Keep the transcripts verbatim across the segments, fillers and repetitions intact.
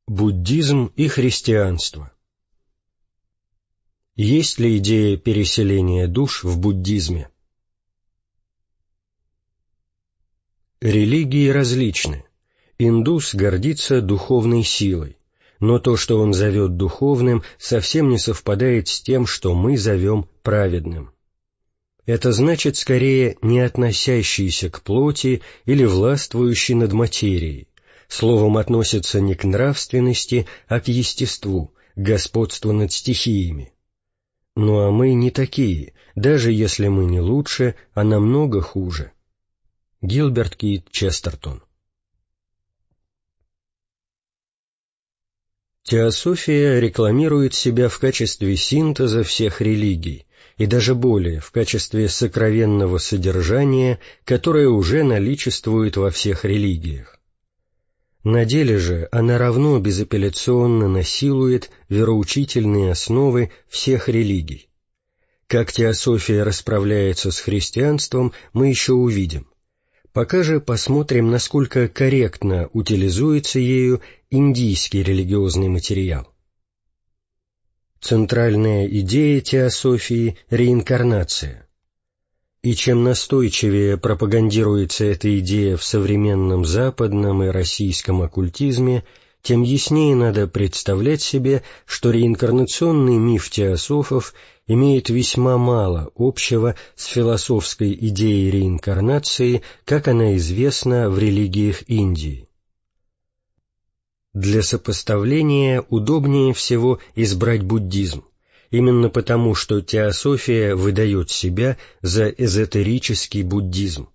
Буддизм и христианство. Есть ли идея переселения душ в буддизме? Религии различны. Индус гордится духовной силой, но то, что он зовет духовным, совсем не совпадает с тем, что мы зовем праведным. Это значит скорее не относящийся к плоти или властвующий над материей, словом, относится не к нравственности, а к естеству, к господству над стихиями. Ну а мы не такие, даже если мы не лучше, а намного хуже. Гилберт Кит Честертон. Теософия рекламирует себя в качестве синтеза всех религий, и даже более, в качестве сокровенного содержания, которое уже наличествует во всех религиях. На деле же она равно безапелляционно насилует вероучительные основы всех религий. Как теософия расправляется с христианством, мы еще увидим. Пока же посмотрим, насколько корректно утилизуется ею индийский религиозный материал. Центральная идея теософии – реинкарнация. И чем настойчивее пропагандируется эта идея в современном западном и российском оккультизме, тем яснее надо представлять себе, что реинкарнационный миф теософов имеет весьма мало общего с философской идеей реинкарнации, как она известна в религиях Индии. Для сопоставления удобнее всего избрать буддизм, именно потому, что теософия выдает себя за эзотерический буддизм.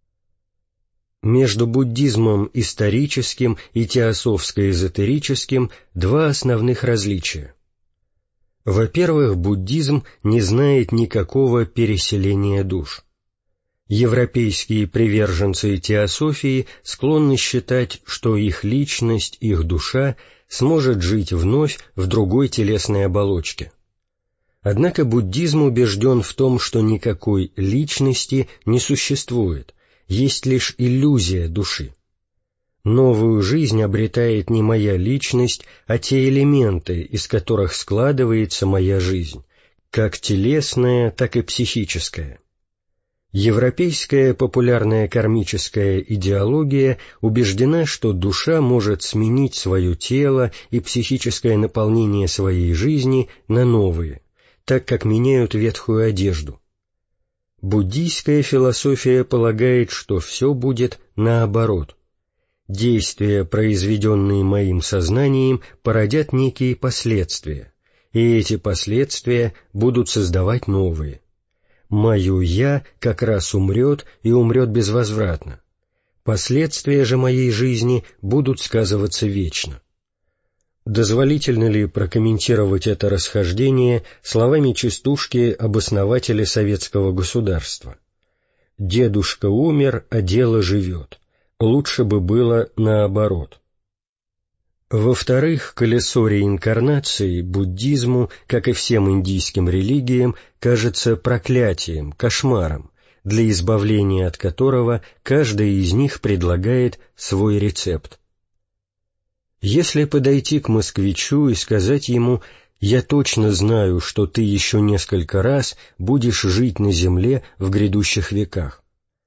Между буддизмом историческим и теософско-эзотерическим два основных различия. Во-первых, буддизм не знает никакого переселения душ. Европейские приверженцы теософии склонны считать, что их личность, их душа сможет жить вновь в другой телесной оболочке. Однако буддизм убежден в том, что никакой личности не существует, есть лишь иллюзия души. Новую жизнь обретает не моя личность, а те элементы, из которых складывается моя жизнь, как телесная, так и психическая. Европейская популярная кармическая идеология убеждена, что душа может сменить свое тело и психическое наполнение своей жизни на новые, так как меняют ветхую одежду. Буддийская философия полагает, что все будет наоборот. Действия, произведенные моим сознанием, породят некие последствия, и эти последствия будут создавать новые. Мое «я» как раз умрет и умрет безвозвратно. Последствия же моей жизни будут сказываться вечно. Дозволительно ли прокомментировать это расхождение словами частушки обоснователя советского государства? «Дедушка умер, а дело живет. Лучше бы было наоборот». Во-вторых, колесо реинкарнации буддизму, как и всем индийским религиям, кажется проклятием, кошмаром, для избавления от которого каждая из них предлагает свой рецепт. Если подойти к москвичу и сказать ему «Я точно знаю, что ты еще несколько раз будешь жить на земле в грядущих веках»,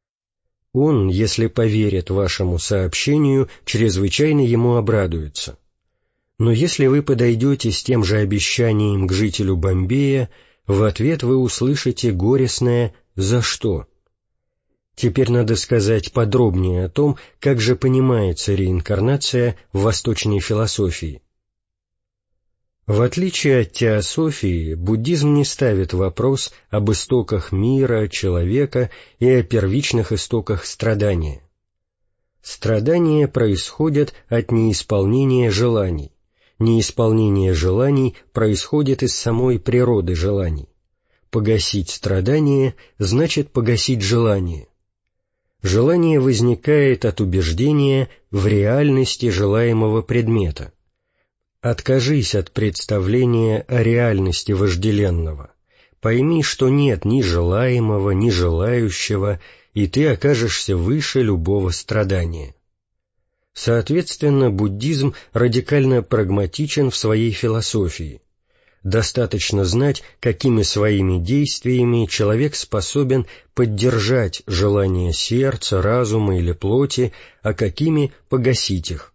он, если поверит вашему сообщению, чрезвычайно ему обрадуется. Но если вы подойдете с тем же обещанием к жителю Бомбея, в ответ вы услышите горестное «За что?». Теперь надо сказать подробнее о том, как же понимается реинкарнация в восточной философии. В отличие от теософии, буддизм не ставит вопрос об истоках мира, человека и о первичных истоках страдания. Страдания происходят от неисполнения желаний. Неисполнение желаний происходит из самой природы желаний. Погасить страдание значит погасить желание. Желание возникает от убеждения в реальности желаемого предмета. Откажись от представления о реальности вожделенного. Пойми, что нет ни желаемого, ни желающего, и ты окажешься выше любого страдания. Соответственно, буддизм радикально прагматичен в своей философии. Достаточно знать, какими своими действиями человек способен поддержать желания сердца, разума или плоти, а какими погасить их.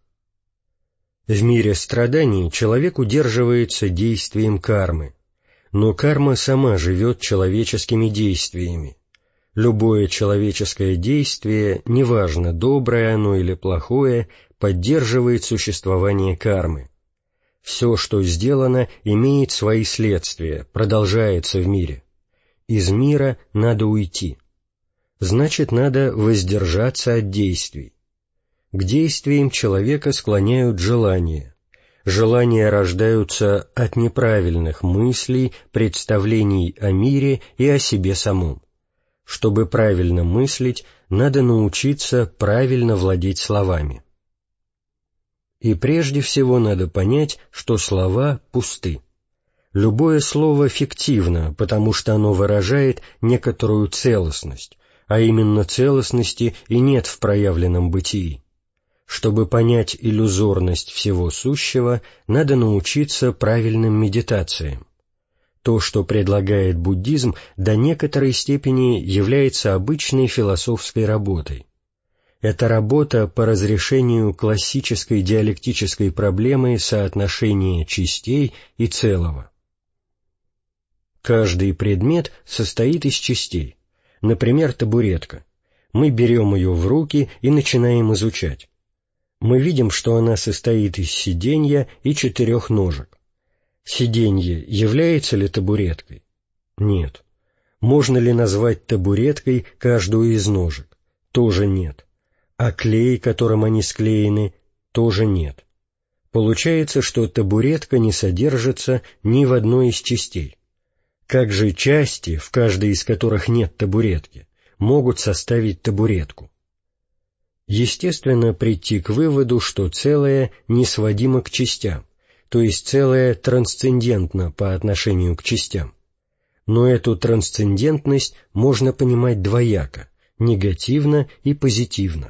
В мире страданий человек удерживается действием кармы, но карма сама живет человеческими действиями. Любое человеческое действие, неважно, доброе оно или плохое, поддерживает существование кармы. Все, что сделано, имеет свои следствия, продолжается в мире. Из мира надо уйти. Значит, надо воздержаться от действий. К действиям человека склоняют желания. Желания рождаются от неправильных мыслей, представлений о мире и о себе самом. Чтобы правильно мыслить, надо научиться правильно владеть словами. И прежде всего надо понять, что слова пусты. Любое слово фиктивно, потому что оно выражает некоторую целостность, а именно целостности и нет в проявленном бытии. Чтобы понять иллюзорность всего сущего, надо научиться правильным медитациям. То, что предлагает буддизм, до некоторой степени является обычной философской работой. Это работа по разрешению классической диалектической проблемы соотношения частей и целого. Каждый предмет состоит из частей. Например, табуретка. Мы берем ее в руки и начинаем изучать. Мы видим, что она состоит из сиденья и четырех ножек. Сиденье является ли табуреткой? Нет. Можно ли назвать табуреткой каждую из ножек? Тоже нет. А клей, которым они склеены, тоже нет. Получается, что табуретка не содержится ни в одной из частей. Как же части, в каждой из которых нет табуретки, могут составить табуретку? Естественно, прийти к выводу, что целое не сводимо к частям, то есть целое трансцендентно по отношению к частям. Но эту трансцендентность можно понимать двояко, негативно и позитивно.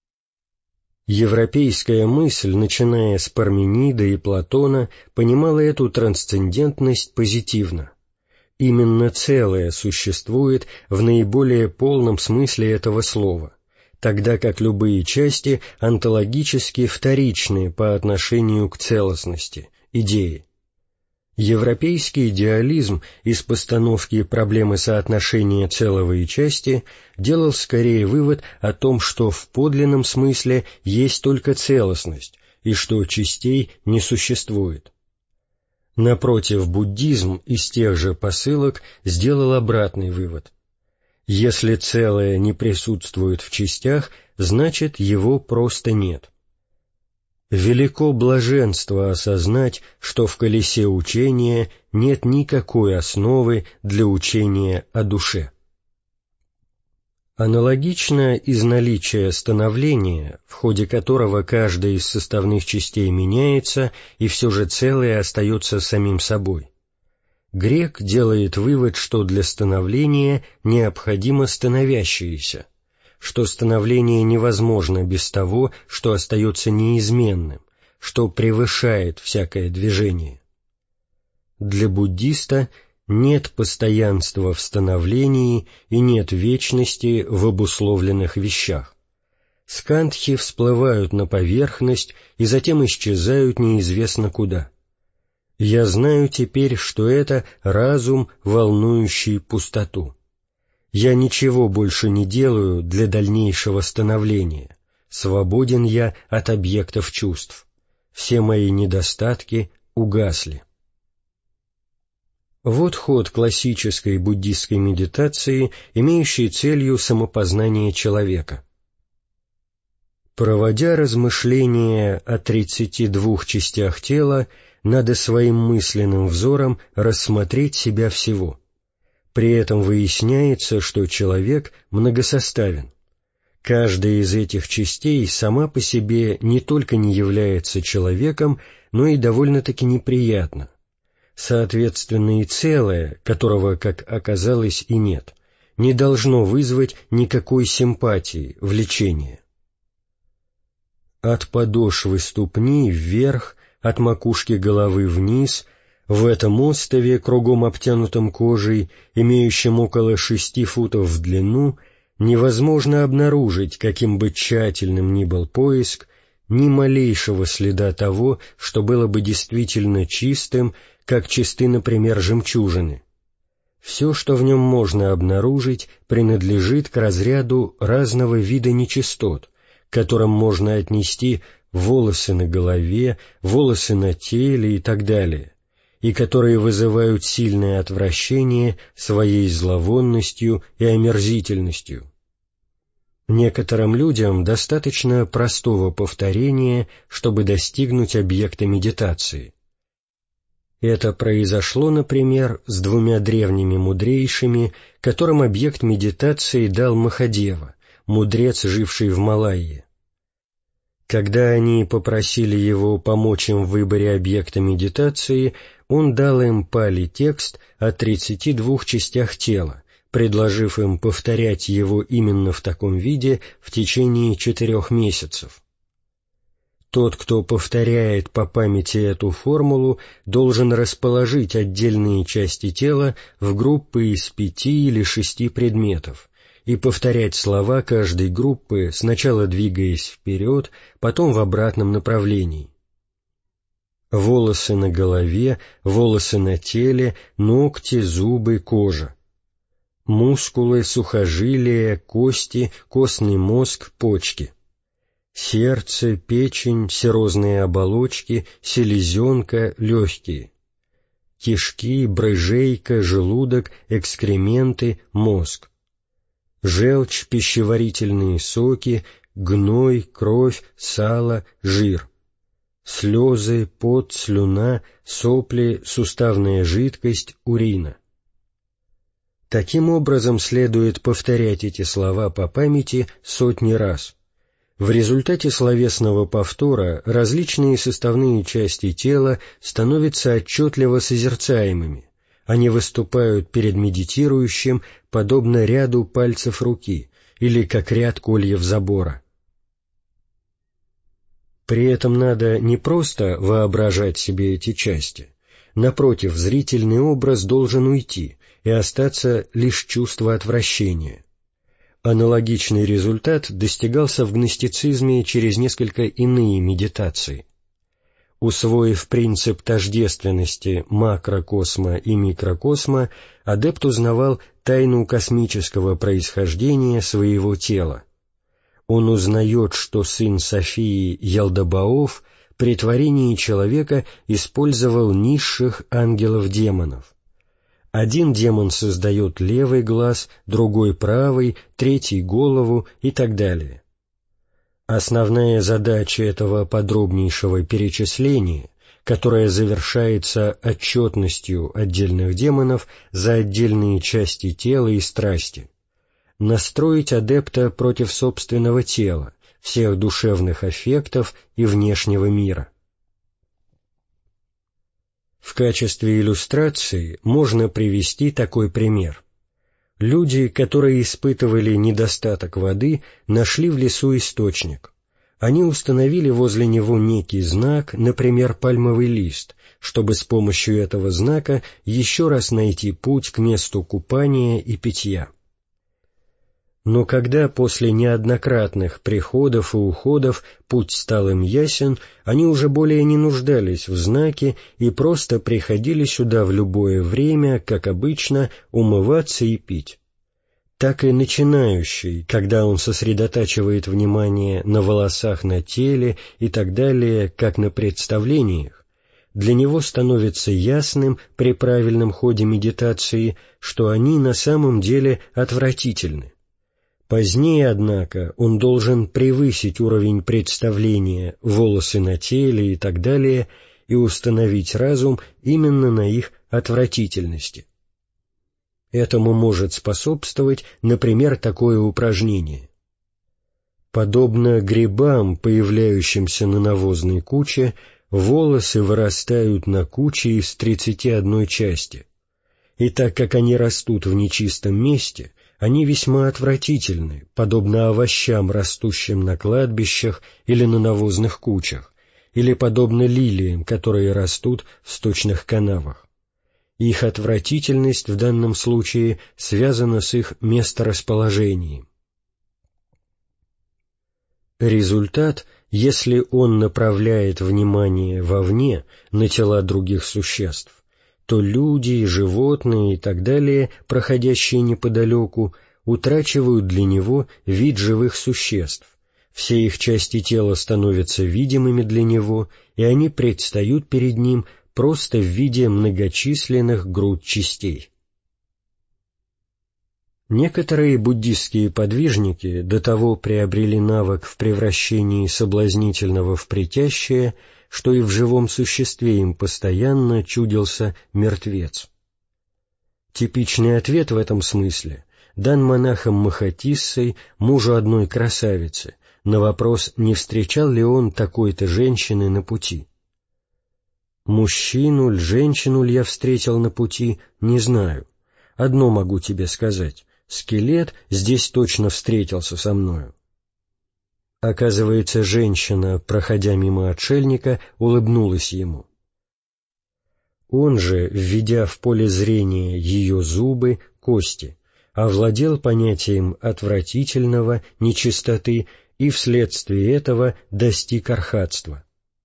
Европейская мысль, начиная с Парменида и Платона, понимала эту трансцендентность позитивно. Именно целое существует в наиболее полном смысле этого слова, тогда как любые части онтологически вторичны по отношению к целостности, идее. Европейский идеализм из постановки проблемы соотношения целого и части делал скорее вывод о том, что в подлинном смысле есть только целостность, и что частей не существует. Напротив, буддизм из тех же посылок сделал обратный вывод. Если целое не присутствует в частях, значит, его просто нет. Велико блаженство осознать, что в колесе учения нет никакой основы для учения о душе. Аналогично из наличия становления, в ходе которого каждая из составных частей меняется, и все же целое остается самим собой. Грек делает вывод, что для становления необходимо становящееся, что становление невозможно без того, что остается неизменным, что превышает всякое движение. Для буддиста нет постоянства в становлении и нет вечности в обусловленных вещах. Скандхи всплывают на поверхность и затем исчезают неизвестно куда. Я знаю теперь, что это разум, волнующий пустоту. Я ничего больше не делаю для дальнейшего становления. Свободен я от объектов чувств. Все мои недостатки угасли. Вот ход классической буддистской медитации, имеющей целью самопознание человека. Проводя размышления о тридцати двух частях тела, надо своим мысленным взором рассмотреть себя всего. При этом выясняется, что человек многосоставен. Каждая из этих частей сама по себе не только не является человеком, но и довольно-таки неприятна. Соответственно, и целое, которого, как оказалось, и нет, не должно вызвать никакой симпатии, влечения. от подошвы ступни вверх, от макушки головы вниз, в этом остове, кругом обтянутом кожей, имеющем около шести футов в длину, невозможно обнаружить, каким бы тщательным ни был поиск, ни малейшего следа того, что было бы действительно чистым, как чисты, например, жемчужины. Все, что в нем можно обнаружить, принадлежит к разряду разного вида нечистот, к которым можно отнести волосы на голове, волосы на теле и так далее, и которые вызывают сильное отвращение своей зловонностью и омерзительностью. Некоторым людям достаточно простого повторения, чтобы достигнуть объекта медитации. Это произошло, например, с двумя древними мудрейшими, которым объект медитации дал Махадева, мудрец, живший в Малайе. Когда они попросили его помочь им в выборе объекта медитации, он дал им пали-текст о тридцати двух частях тела, предложив им повторять его именно в таком виде в течение четырех месяцев. Тот, кто повторяет по памяти эту формулу, должен расположить отдельные части тела в группы из пяти или шести предметов и повторять слова каждой группы, сначала двигаясь вперед, потом в обратном направлении. Волосы на голове, волосы на теле, ногти, зубы, кожа. Мускулы, сухожилия, кости, костный мозг, почки. Сердце, печень, серозные оболочки, селезенка, легкие. Кишки, брыжейка, желудок, экскременты, мозг. Желчь, пищеварительные соки, гной, кровь, сало, жир. Слезы, пот, слюна, сопли, суставная жидкость, урина. Таким образом следует повторять эти слова по памяти сотни раз. В результате словесного повтора различные составные части тела становятся отчетливо созерцаемыми, они выступают перед медитирующим подобно ряду пальцев руки или как ряд кольев забора. При этом надо не просто воображать себе эти части, напротив, зрительный образ должен уйти и остаться лишь чувство отвращения. Аналогичный результат достигался в гностицизме через несколько иные медитации. Усвоив принцип тождественности макрокосма и микрокосма, адепт узнавал тайну космического происхождения своего тела. Он узнает, что сын Софии Ялдабаоф при творении человека использовал низших ангелов-демонов. Один демон создает левый глаз, другой правый, третий голову и так далее. Основная задача этого подробнейшего перечисления, которое завершается отчетностью отдельных демонов за отдельные части тела и страсти, настроить адепта против собственного тела, всех душевных аффектов и внешнего мира. В качестве иллюстрации можно привести такой пример. Люди, которые испытывали недостаток воды, нашли в лесу источник. Они установили возле него некий знак, например, пальмовый лист, чтобы с помощью этого знака еще раз найти путь к месту купания и питья. Но когда после неоднократных приходов и уходов путь стал им ясен, они уже более не нуждались в знаке и просто приходили сюда в любое время, как обычно, умываться и пить. Так и начинающий, когда он сосредотачивает внимание на волосах на теле и так далее, как на представлениях, для него становится ясным при правильном ходе медитации, что они на самом деле отвратительны. Позднее, однако, он должен превысить уровень представления волосы на теле и так далее и установить разум именно на их отвратительности. Этому может способствовать, например, такое упражнение. Подобно грибам, появляющимся на навозной куче, волосы вырастают на куче из тридцати одной части, и так как они растут в нечистом месте, Они весьма отвратительны, подобно овощам, растущим на кладбищах или на навозных кучах, или подобно лилиям, которые растут в сточных канавах. Их отвратительность в данном случае связана с их месторасположением. Результат, если он направляет внимание вовне на тела других существ, то люди, животные и так далее, проходящие неподалеку, утрачивают для него вид живых существ, все их части тела становятся видимыми для него, и они предстают перед ним просто в виде многочисленных груд частей. Некоторые буддистские подвижники до того приобрели навык в превращении соблазнительного в притящее, что и в живом существе им постоянно чудился мертвец. Типичный ответ в этом смысле дан монахом Махатиссой, мужу одной красавицы, на вопрос, не встречал ли он такой-то женщины на пути. «Мужчину ль, женщину ль я встретил на пути, не знаю. Одно могу тебе сказать. Скелет здесь точно встретился со мною». Оказывается, женщина, проходя мимо отшельника, улыбнулась ему. Он же, введя в поле зрения ее зубы, кости, овладел понятием отвратительного, нечистоты и вследствие этого достиг архатства.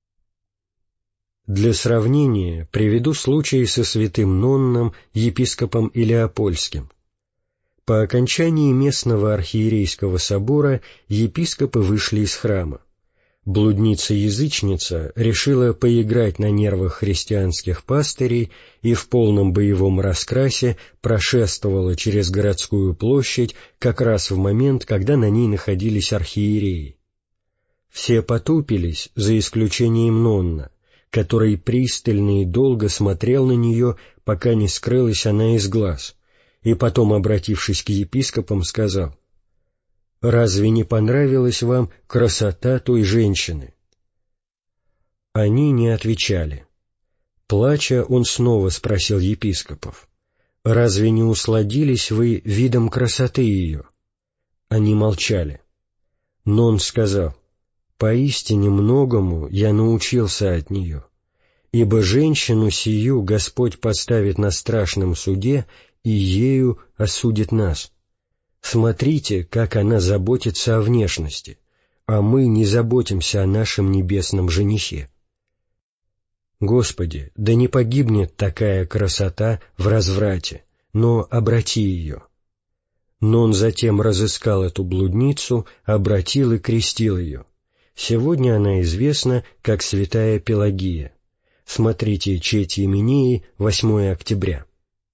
Для сравнения приведу случай со святым Нонном, епископом Илеопольским. По окончании местного архиерейского собора епископы вышли из храма. Блудница-язычница решила поиграть на нервах христианских пастырей и в полном боевом раскрасе прошествовала через городскую площадь как раз в момент, когда на ней находились архиереи. Все потупились, за исключением Нонна, который пристально и долго смотрел на нее, пока не скрылась она из глаз, и потом, обратившись к епископам, сказал: «Разве не понравилась вам красота той женщины?» Они не отвечали. Плача, он снова спросил епископов: «Разве не усладились вы видом красоты ее?» Они молчали. Но он сказал: «Поистине многому я научился от нее, ибо женщину сию Господь поставит на страшном суде, и ею осудит нас. Смотрите, как она заботится о внешности, а мы не заботимся о нашем небесном женихе. Господи, да не погибнет такая красота в разврате, но обрати ее». Но он затем разыскал эту блудницу, обратил и крестил ее. Сегодня она известна как святая Пелагия. Смотрите Чети Имении, восьмое октября.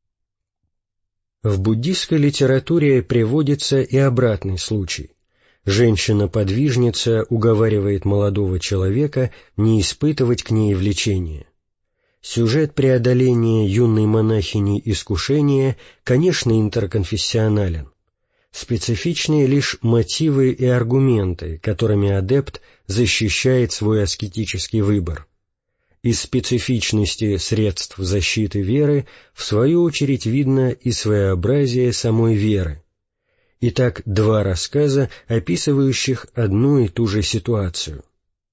В буддистской литературе приводится и обратный случай. Женщина-подвижница уговаривает молодого человека не испытывать к ней влечения. Сюжет преодоления юной монахини искушения, конечно, интерконфессионален. Специфичны лишь мотивы и аргументы, которыми адепт защищает свой аскетический выбор. Из специфичности средств защиты веры, в свою очередь, видно и своеобразие самой веры. Итак, два рассказа, описывающих одну и ту же ситуацию.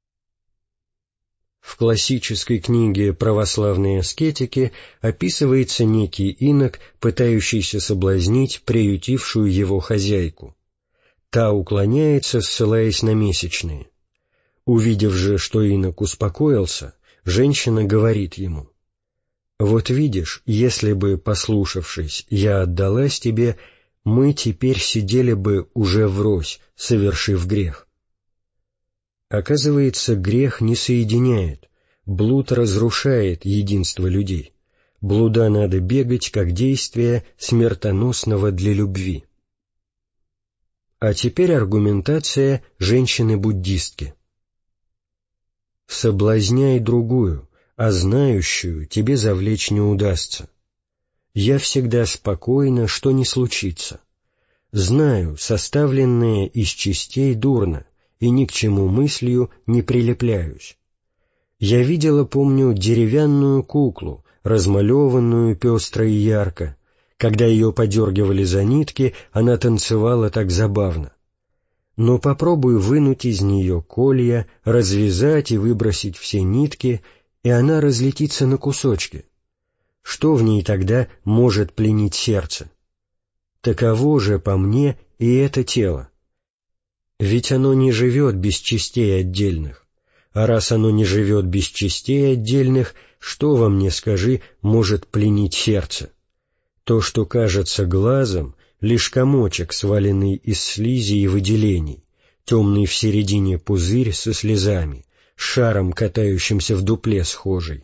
В классической книге «Православные аскетики» описывается некий инок, пытающийся соблазнить приютившую его хозяйку. Та уклоняется, ссылаясь на месячные. Увидев же, что инок успокоился, женщина говорит ему: «Вот видишь, если бы, послушавшись, я отдалась тебе, мы теперь сидели бы уже врозь, совершив грех». Оказывается, грех не соединяет, блуд разрушает единство людей. Блуда надо бегать как действие смертоносного для любви. А теперь аргументация женщины-буддистки. «Соблазняй другую, а знающую тебе завлечь не удастся. Я всегда спокойна, что не случится. Знаю, составленное из частей дурно, и ни к чему мыслью не прилепляюсь. Я видела, помню, деревянную куклу, размалеванную пестро и ярко, Когда ее подергивали за нитки, она танцевала так забавно. Но попробуй вынуть из нее колья, развязать и выбросить все нитки, и она разлетится на кусочки. Что в ней тогда может пленить сердце? Таково же, по мне, и это тело. Ведь оно не живет без частей отдельных. А раз оно не живет без частей отдельных, что во мне, скажи, может пленить сердце? То, что кажется глазом, лишь комочек, сваленный из слизи и выделений, темный в середине пузырь со слезами, с шаром, катающимся в дупле схожий.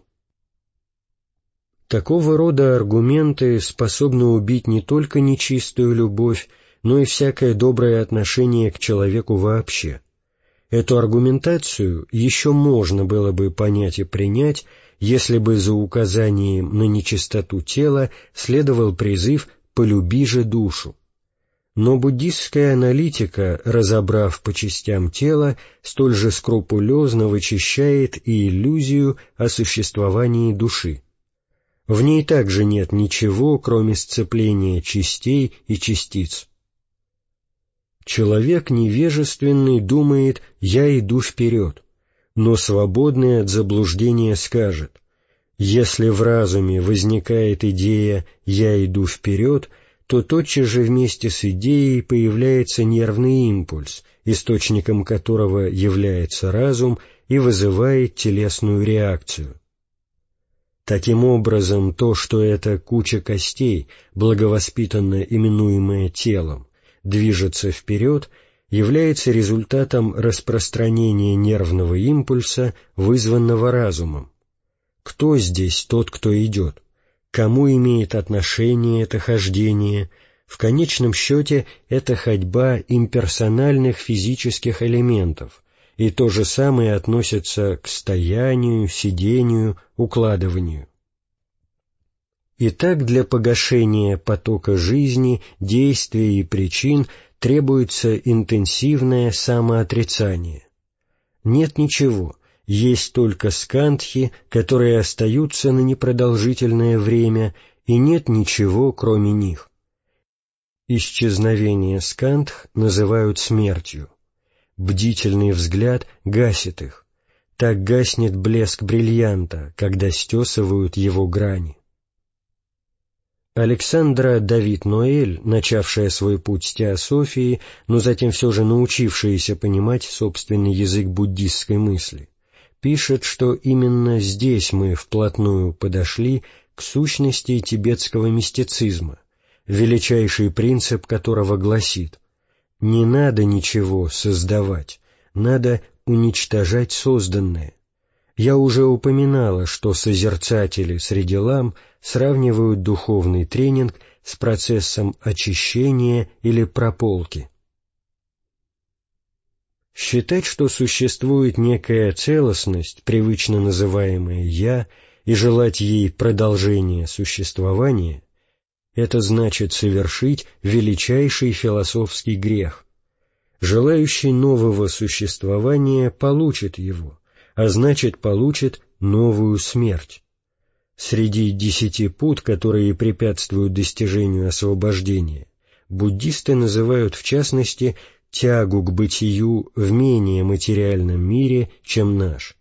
Такого рода аргументы способны убить не только нечистую любовь, но и всякое доброе отношение к человеку вообще. Эту аргументацию еще можно было бы понять и принять, если бы за указанием на нечистоту тела следовал призыв «полюби же душу». Но буддистская аналитика, разобрав по частям тело, столь же скрупулезно вычищает и иллюзию о существовании души. В ней также нет ничего, кроме сцепления частей и частиц. Человек невежественный думает «я иду вперед», но свободный от заблуждения скажет: если в разуме возникает идея «я иду вперед», то тотчас же вместе с идеей появляется нервный импульс, источником которого является разум и вызывает телесную реакцию. Таким образом, то, что эта куча костей, благовоспитанно именуемая телом, движется вперед, является результатом распространения нервного импульса, вызванного разумом. Кто здесь тот, кто идет? Кому имеет отношение это хождение? В конечном счете, это ходьба имперсональных физических элементов, и то же самое относится к стоянию, сидению, укладыванию. Итак, для погашения потока жизни, действий и причин требуется интенсивное самоотрицание. Нет ничего, есть только скандхи, которые остаются на непродолжительное время, и нет ничего, кроме них. Исчезновение скандх называют смертью. Бдительный взгляд гасит их. Так гаснет блеск бриллианта, когда стесывают его грани. Александра Давид Ноэль, начавшая свой путь с теософии, но затем все же научившаяся понимать собственный язык буддистской мысли, пишет, что именно здесь мы вплотную подошли к сущности тибетского мистицизма, величайший принцип которого гласит: не надо ничего создавать, надо уничтожать созданное. Я уже упоминала, что созерцатели среди лам сравнивают духовный тренинг с процессом очищения или прополки. Считать, что существует некая целостность, привычно называемая «я», и желать ей продолжения существования — это значит совершить величайший философский грех. Желающий нового существования получит его, а значит получит новую смерть. Среди десяти пут, которые препятствуют достижению освобождения, буддисты называют в частности тягу к бытию в менее материальном мире, чем наш.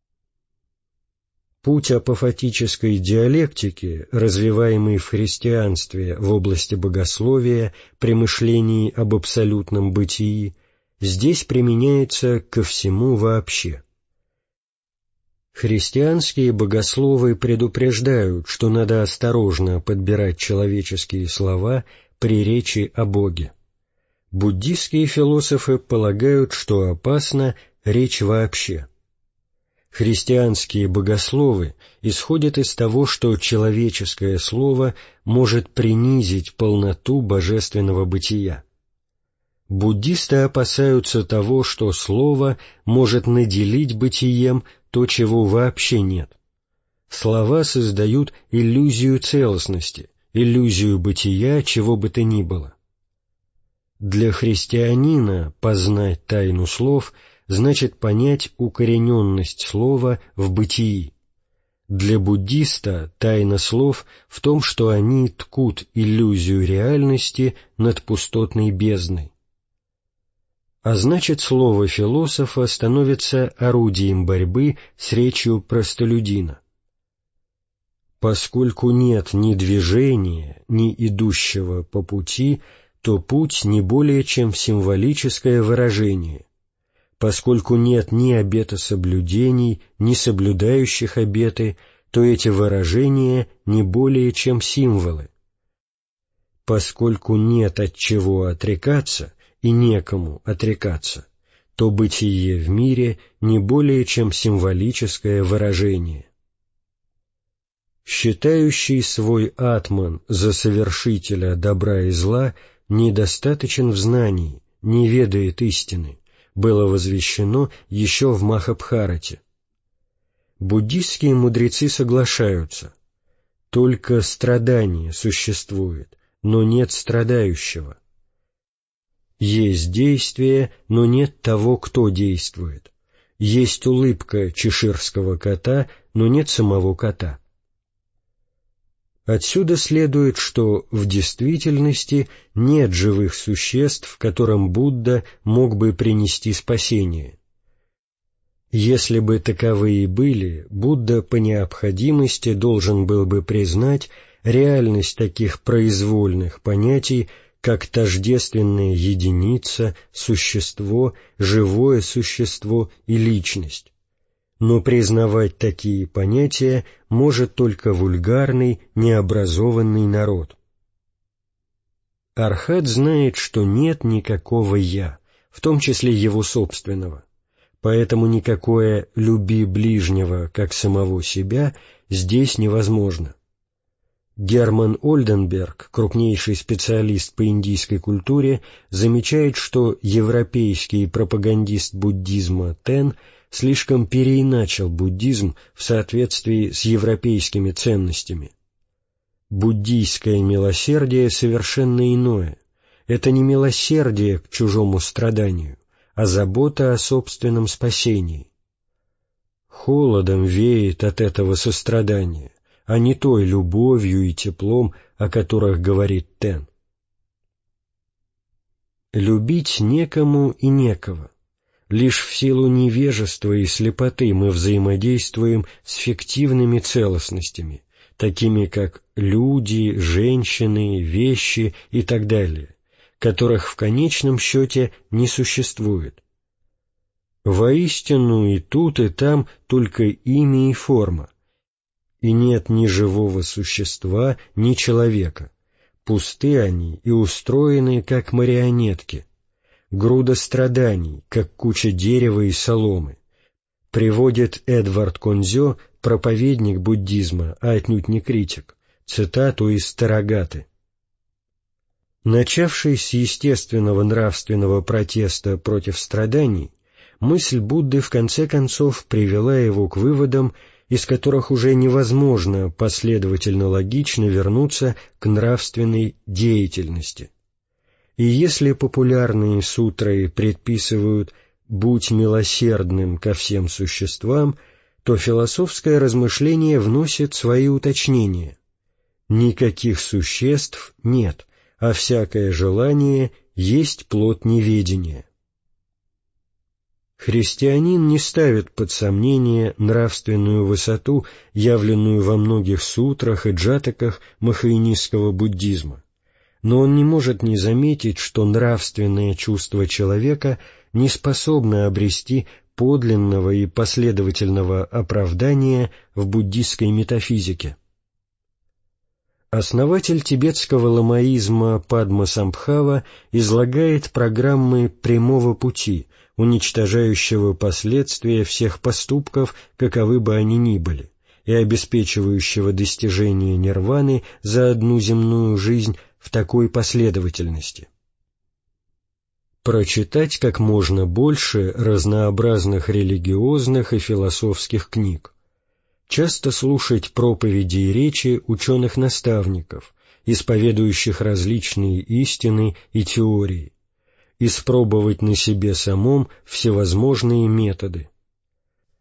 Путь апофатической диалектики, развиваемый в христианстве в области богословия при мышлении об абсолютном бытии, здесь применяется ко всему вообще. Христианские богословы предупреждают, что надо осторожно подбирать человеческие слова при речи о Боге. Буддистские философы полагают, что опасна речь вообще. Христианские богословы исходят из того, что человеческое слово может принизить полноту божественного бытия. Буддисты опасаются того, что слово может наделить бытием то, чего вообще нет. Слова создают иллюзию целостности, иллюзию бытия, чего бы то ни было. Для христианина познать тайну слов значит понять укорененность слова в бытии. Для буддиста тайна слов в том, что они ткут иллюзию реальности над пустотной бездной. А значит, слово философа становится орудием борьбы с речью простолюдина. Поскольку нет ни движения, ни идущего по пути, то путь не более чем символическое выражение. Поскольку нет ни обета соблюдений, ни соблюдающих обеты, то эти выражения не более чем символы. Поскольку нет от чего отрекаться и некому отрекаться, то бытие в мире не более чем символическое выражение. Считающий свой атман за совершителя добра и зла недостаточен в знании, не ведает истины, было возвещено еще в Махабхарате. Буддистские мудрецы соглашаются: только страдание существует, но нет страдающего. Есть действие, но нет того, кто действует. Есть улыбка чеширского кота, но нет самого кота. Отсюда следует, что в действительности нет живых существ, которым Будда мог бы принести спасение. Если бы таковые были, Будда по необходимости должен был бы признать реальность таких произвольных понятий, как тождественная единица, существо, живое существо и личность. Но признавать такие понятия может только вульгарный, необразованный народ. Архат знает, что нет никакого «я», в том числе его собственного, поэтому никакое «люби ближнего, как самого себя» здесь невозможно. Герман Ольденберг, крупнейший специалист по индийской культуре, замечает, что европейский пропагандист буддизма Тен слишком переиначил буддизм в соответствии с европейскими ценностями. Буддийское милосердие совершенно иное. Это не милосердие к чужому страданию, а забота о собственном спасении. Холодом веет от этого сострадания, а не той любовью и теплом, о которых говорит Тен. Любить некому и некого. Лишь в силу невежества и слепоты мы взаимодействуем с фиктивными целостностями, такими как люди, женщины, вещи и так далее, которых в конечном счете не существует. Воистину и тут, и там только имя и форма, и нет ни живого существа, ни человека. Пусты они и устроены, как марионетки. Груда страданий, как куча дерева и соломы. Приводит Эдвард Конзё, проповедник буддизма, а отнюдь не критик, цитату из Тарагаты. Начавшись с естественного нравственного протеста против страданий, мысль Будды в конце концов привела его к выводам, из которых уже невозможно последовательно логично вернуться к нравственной деятельности. И если популярные сутры предписывают «будь милосердным ко всем существам», то философское размышление вносит свои уточнения. Никаких существ нет, а всякое желание есть плод неведения. Христианин не ставит под сомнение нравственную высоту, явленную во многих сутрах и джатаках махаянистского буддизма, но он не может не заметить, что нравственное чувство человека не способно обрести подлинного и последовательного оправдания в буддистской метафизике. Основатель тибетского ламаизма Падма-самбхава излагает программы прямого пути, уничтожающего последствия всех поступков, каковы бы они ни были, и обеспечивающего достижение нирваны за одну земную жизнь в такой последовательности. Прочитать как можно больше разнообразных религиозных и философских книг. Часто слушать проповеди и речи ученых-наставников, исповедующих различные истины и теории, испробовать на себе самом всевозможные методы.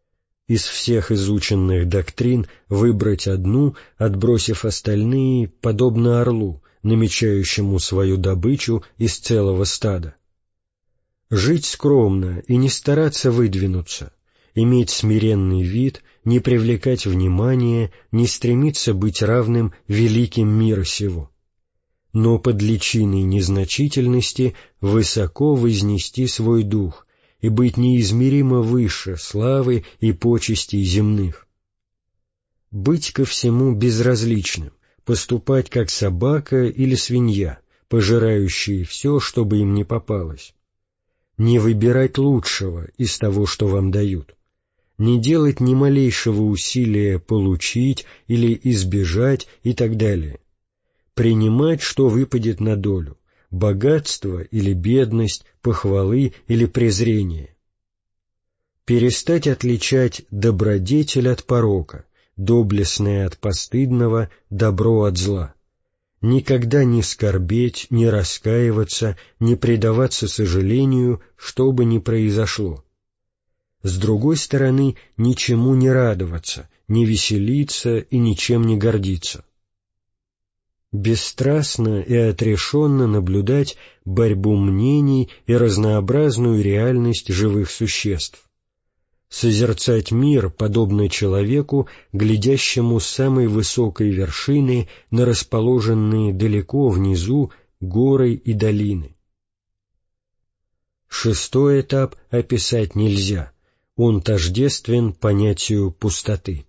из всех изученных доктрин выбрать одну, отбросив остальные, подобно орлу, намечающему свою добычу из целого стада. Жить скромно и не стараться выдвинуться, иметь смиренный вид, не привлекать внимания, не стремиться быть равным великим мира сего, но под личиной незначительности высоко вознести свой дух и быть неизмеримо выше славы и почестей земных. Быть ко всему безразличным, поступать как собака или свинья, пожирающие все, чтобы им не попалось. Не выбирать лучшего из того, что вам дают. Не делать ни малейшего усилия получить или избежать и так далее. Принимать, что выпадет на долю, богатство или бедность, похвалы или презрение. Перестать отличать добродетель от порока, доблестное от постыдного, добро от зла. Никогда не скорбеть, не раскаиваться, не предаваться сожалению, что бы ни произошло. С другой стороны, ничему не радоваться, не веселиться и ничем не гордиться. Бесстрастно и отрешенно наблюдать борьбу мнений и разнообразную реальность живых существ. Созерцать мир, подобно человеку, глядящему с самой высокой вершины на расположенные далеко внизу горы и долины. Шестой этап описать нельзя, он тождествен понятию пустоты.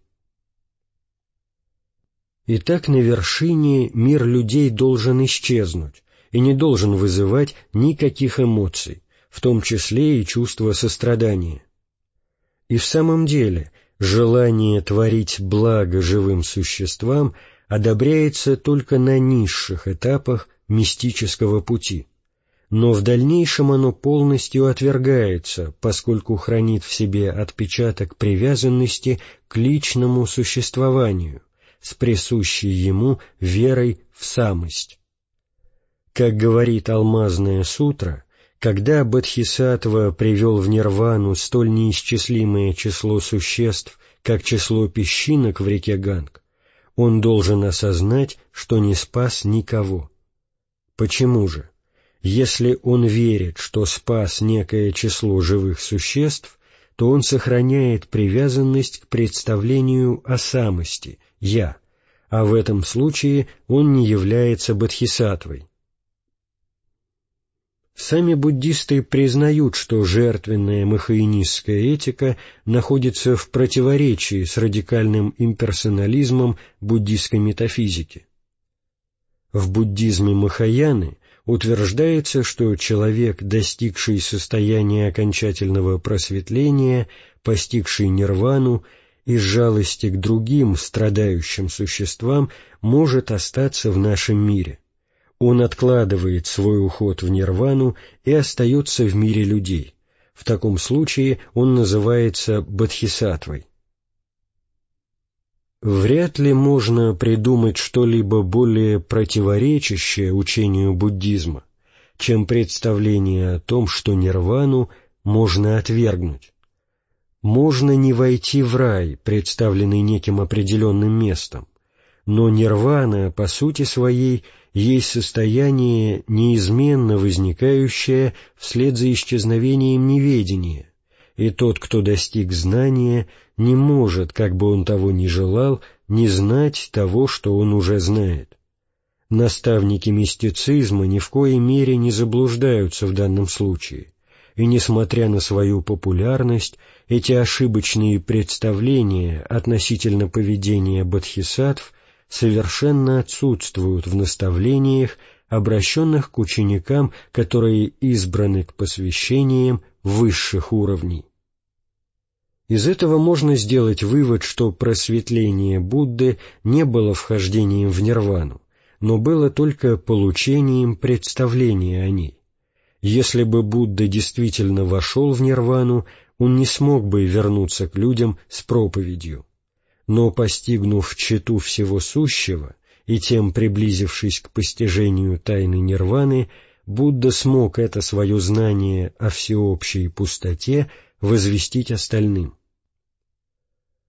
Итак, на вершине мир людей должен исчезнуть и не должен вызывать никаких эмоций, в том числе и чувства сострадания. И в самом деле, желание творить благо живым существам одобряется только на низших этапах мистического пути, но в дальнейшем оно полностью отвергается, поскольку хранит в себе отпечаток привязанности к личному существованию, с присущей ему верой в самость. Как говорит Алмазная сутра, когда Бодхисаттва привел в нирвану столь неисчислимое число существ, как число песчинок в реке Ганг, он должен осознать, что не спас никого. Почему же? Если он верит, что спас некое число живых существ, то он сохраняет привязанность к представлению о самости, «я», а в этом случае он не является бодхисаттвой. Сами буддисты признают, что жертвенная махаянистская этика находится в противоречии с радикальным имперсонализмом буддистской метафизики. В буддизме Махаяны утверждается, что человек, достигший состояния окончательного просветления, постигший нирвану, из жалости к другим страдающим существам, может остаться в нашем мире. Он откладывает свой уход в нирвану и остается в мире людей. В таком случае он называется бодхисаттвой. Вряд ли можно придумать что-либо более противоречащее учению буддизма, чем представление о том, что нирвану можно отвергнуть. Можно не войти в рай, представленный неким определенным местом, но нирвана, по сути своей, есть состояние, неизменно возникающее вслед за исчезновением неведения, и тот, кто достиг знания, не может, как бы он того ни желал, не знать того, что он уже знает. Наставники мистицизма ни в коей мере не заблуждаются в данном случае, и, несмотря на свою популярность, эти ошибочные представления относительно поведения бодхисаттв совершенно отсутствуют в наставлениях, обращенных к ученикам, которые избраны к посвящениям высших уровней. Из этого можно сделать вывод, что просветление Будды не было вхождением в нирвану, но было только получением представления о ней. Если бы Будда действительно вошел в нирвану, он не смог бы вернуться к людям с проповедью. Но, постигнув чету всего сущего и тем приблизившись к постижению тайны нирваны, Будда смог это свое знание о всеобщей пустоте возвестить остальным.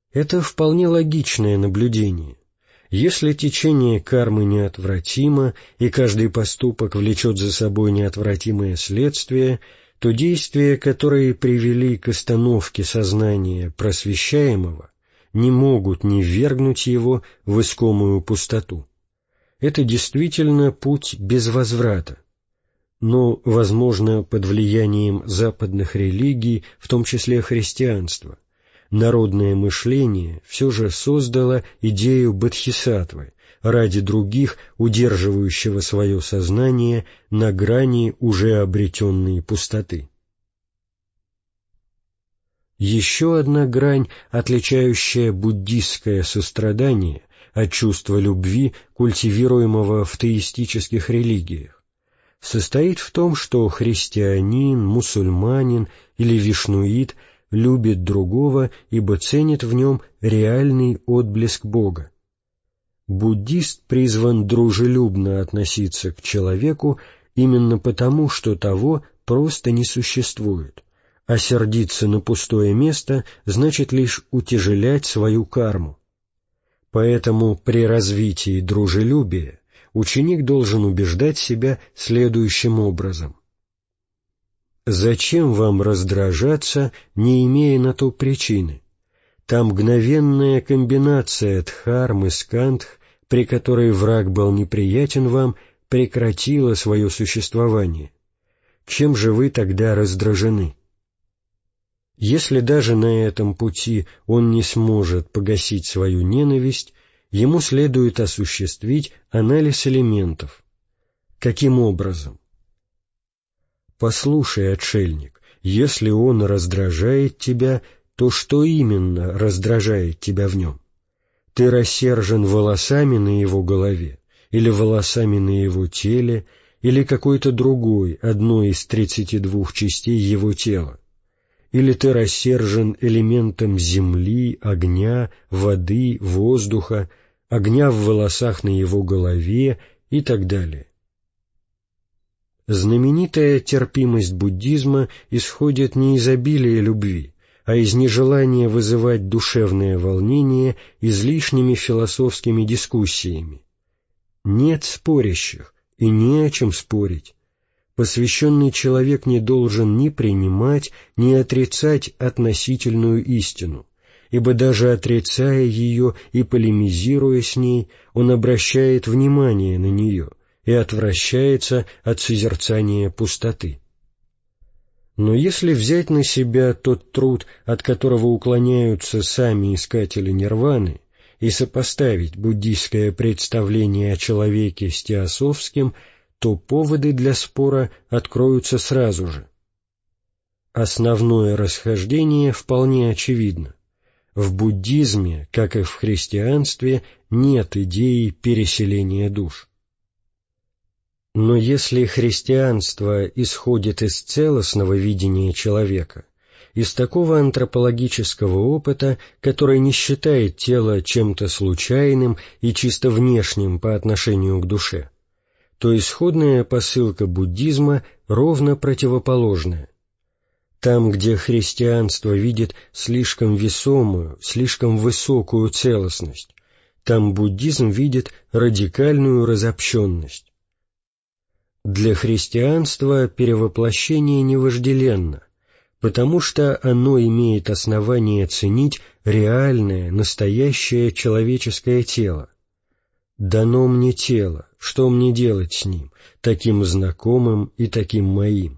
Это вполне логичное наблюдение. Если течение кармы неотвратимо, и каждый поступок влечет за собой неотвратимое следствие, то действия, которые привели к остановке сознания просвещаемого, не могут не ввергнуть его в искомую пустоту. Это действительно путь без возврата. Но, возможно, под влиянием западных религий, в том числе христианства, народное мышление все же создало идею бодхисаттвы ради других, удерживающего свое сознание на грани уже обретенной пустоты. Еще одна грань, отличающая буддистское сострадание от чувства любви, культивируемого в теистических религиях, состоит в том, что христианин, мусульманин или вишнуит любит другого, ибо ценит в нем реальный отблеск Бога. Буддист призван дружелюбно относиться к человеку именно потому, что того просто не существует, а сердиться на пустое место значит лишь утяжелять свою карму. Поэтому при развитии дружелюбия ученик должен убеждать себя следующим образом. Зачем вам раздражаться, не имея на то причины? Та мгновенная комбинация дхарм и скандх, при которой враг был неприятен вам, прекратила свое существование. Чем же вы тогда раздражены? Если даже на этом пути он не сможет погасить свою ненависть, ему следует осуществить анализ элементов. Каким образом? Послушай, отшельник, если он раздражает тебя, то что именно раздражает тебя в нем? Ты рассержен волосами на его голове, или волосами на его теле, или какой-то другой, одной из тридцати двух частей его тела? Или ты рассержен элементом земли, огня, воды, воздуха, огня в волосах на его голове и так далее? Знаменитая терпимость буддизма исходит не из обилия любви, а из нежелания вызывать душевное волнение излишними философскими дискуссиями. Нет спорящих, и не о чем спорить. Посвященный человек не должен ни принимать, ни отрицать относительную истину, ибо даже отрицая ее и полемизируя с ней, он обращает внимание на нее и отвращается от созерцания пустоты. Но если взять на себя тот труд, от которого уклоняются сами искатели нирваны, и сопоставить буддийское представление о человеке с теософским, то поводы для спора откроются сразу же. Основное расхождение вполне очевидно. В буддизме, как и в христианстве, нет идеи переселения душ. Но если христианство исходит из целостного видения человека, из такого антропологического опыта, который не считает тело чем-то случайным и чисто внешним по отношению к душе, то исходная посылка буддизма ровно противоположная. Там, где христианство видит слишком весомую, слишком высокую целостность, там буддизм видит радикальную разобщенность. Для христианства перевоплощение не вожделенно, потому что оно имеет основание ценить реальное, настоящее человеческое тело. «Дано мне тело, что мне делать с ним, таким знакомым и таким моим?»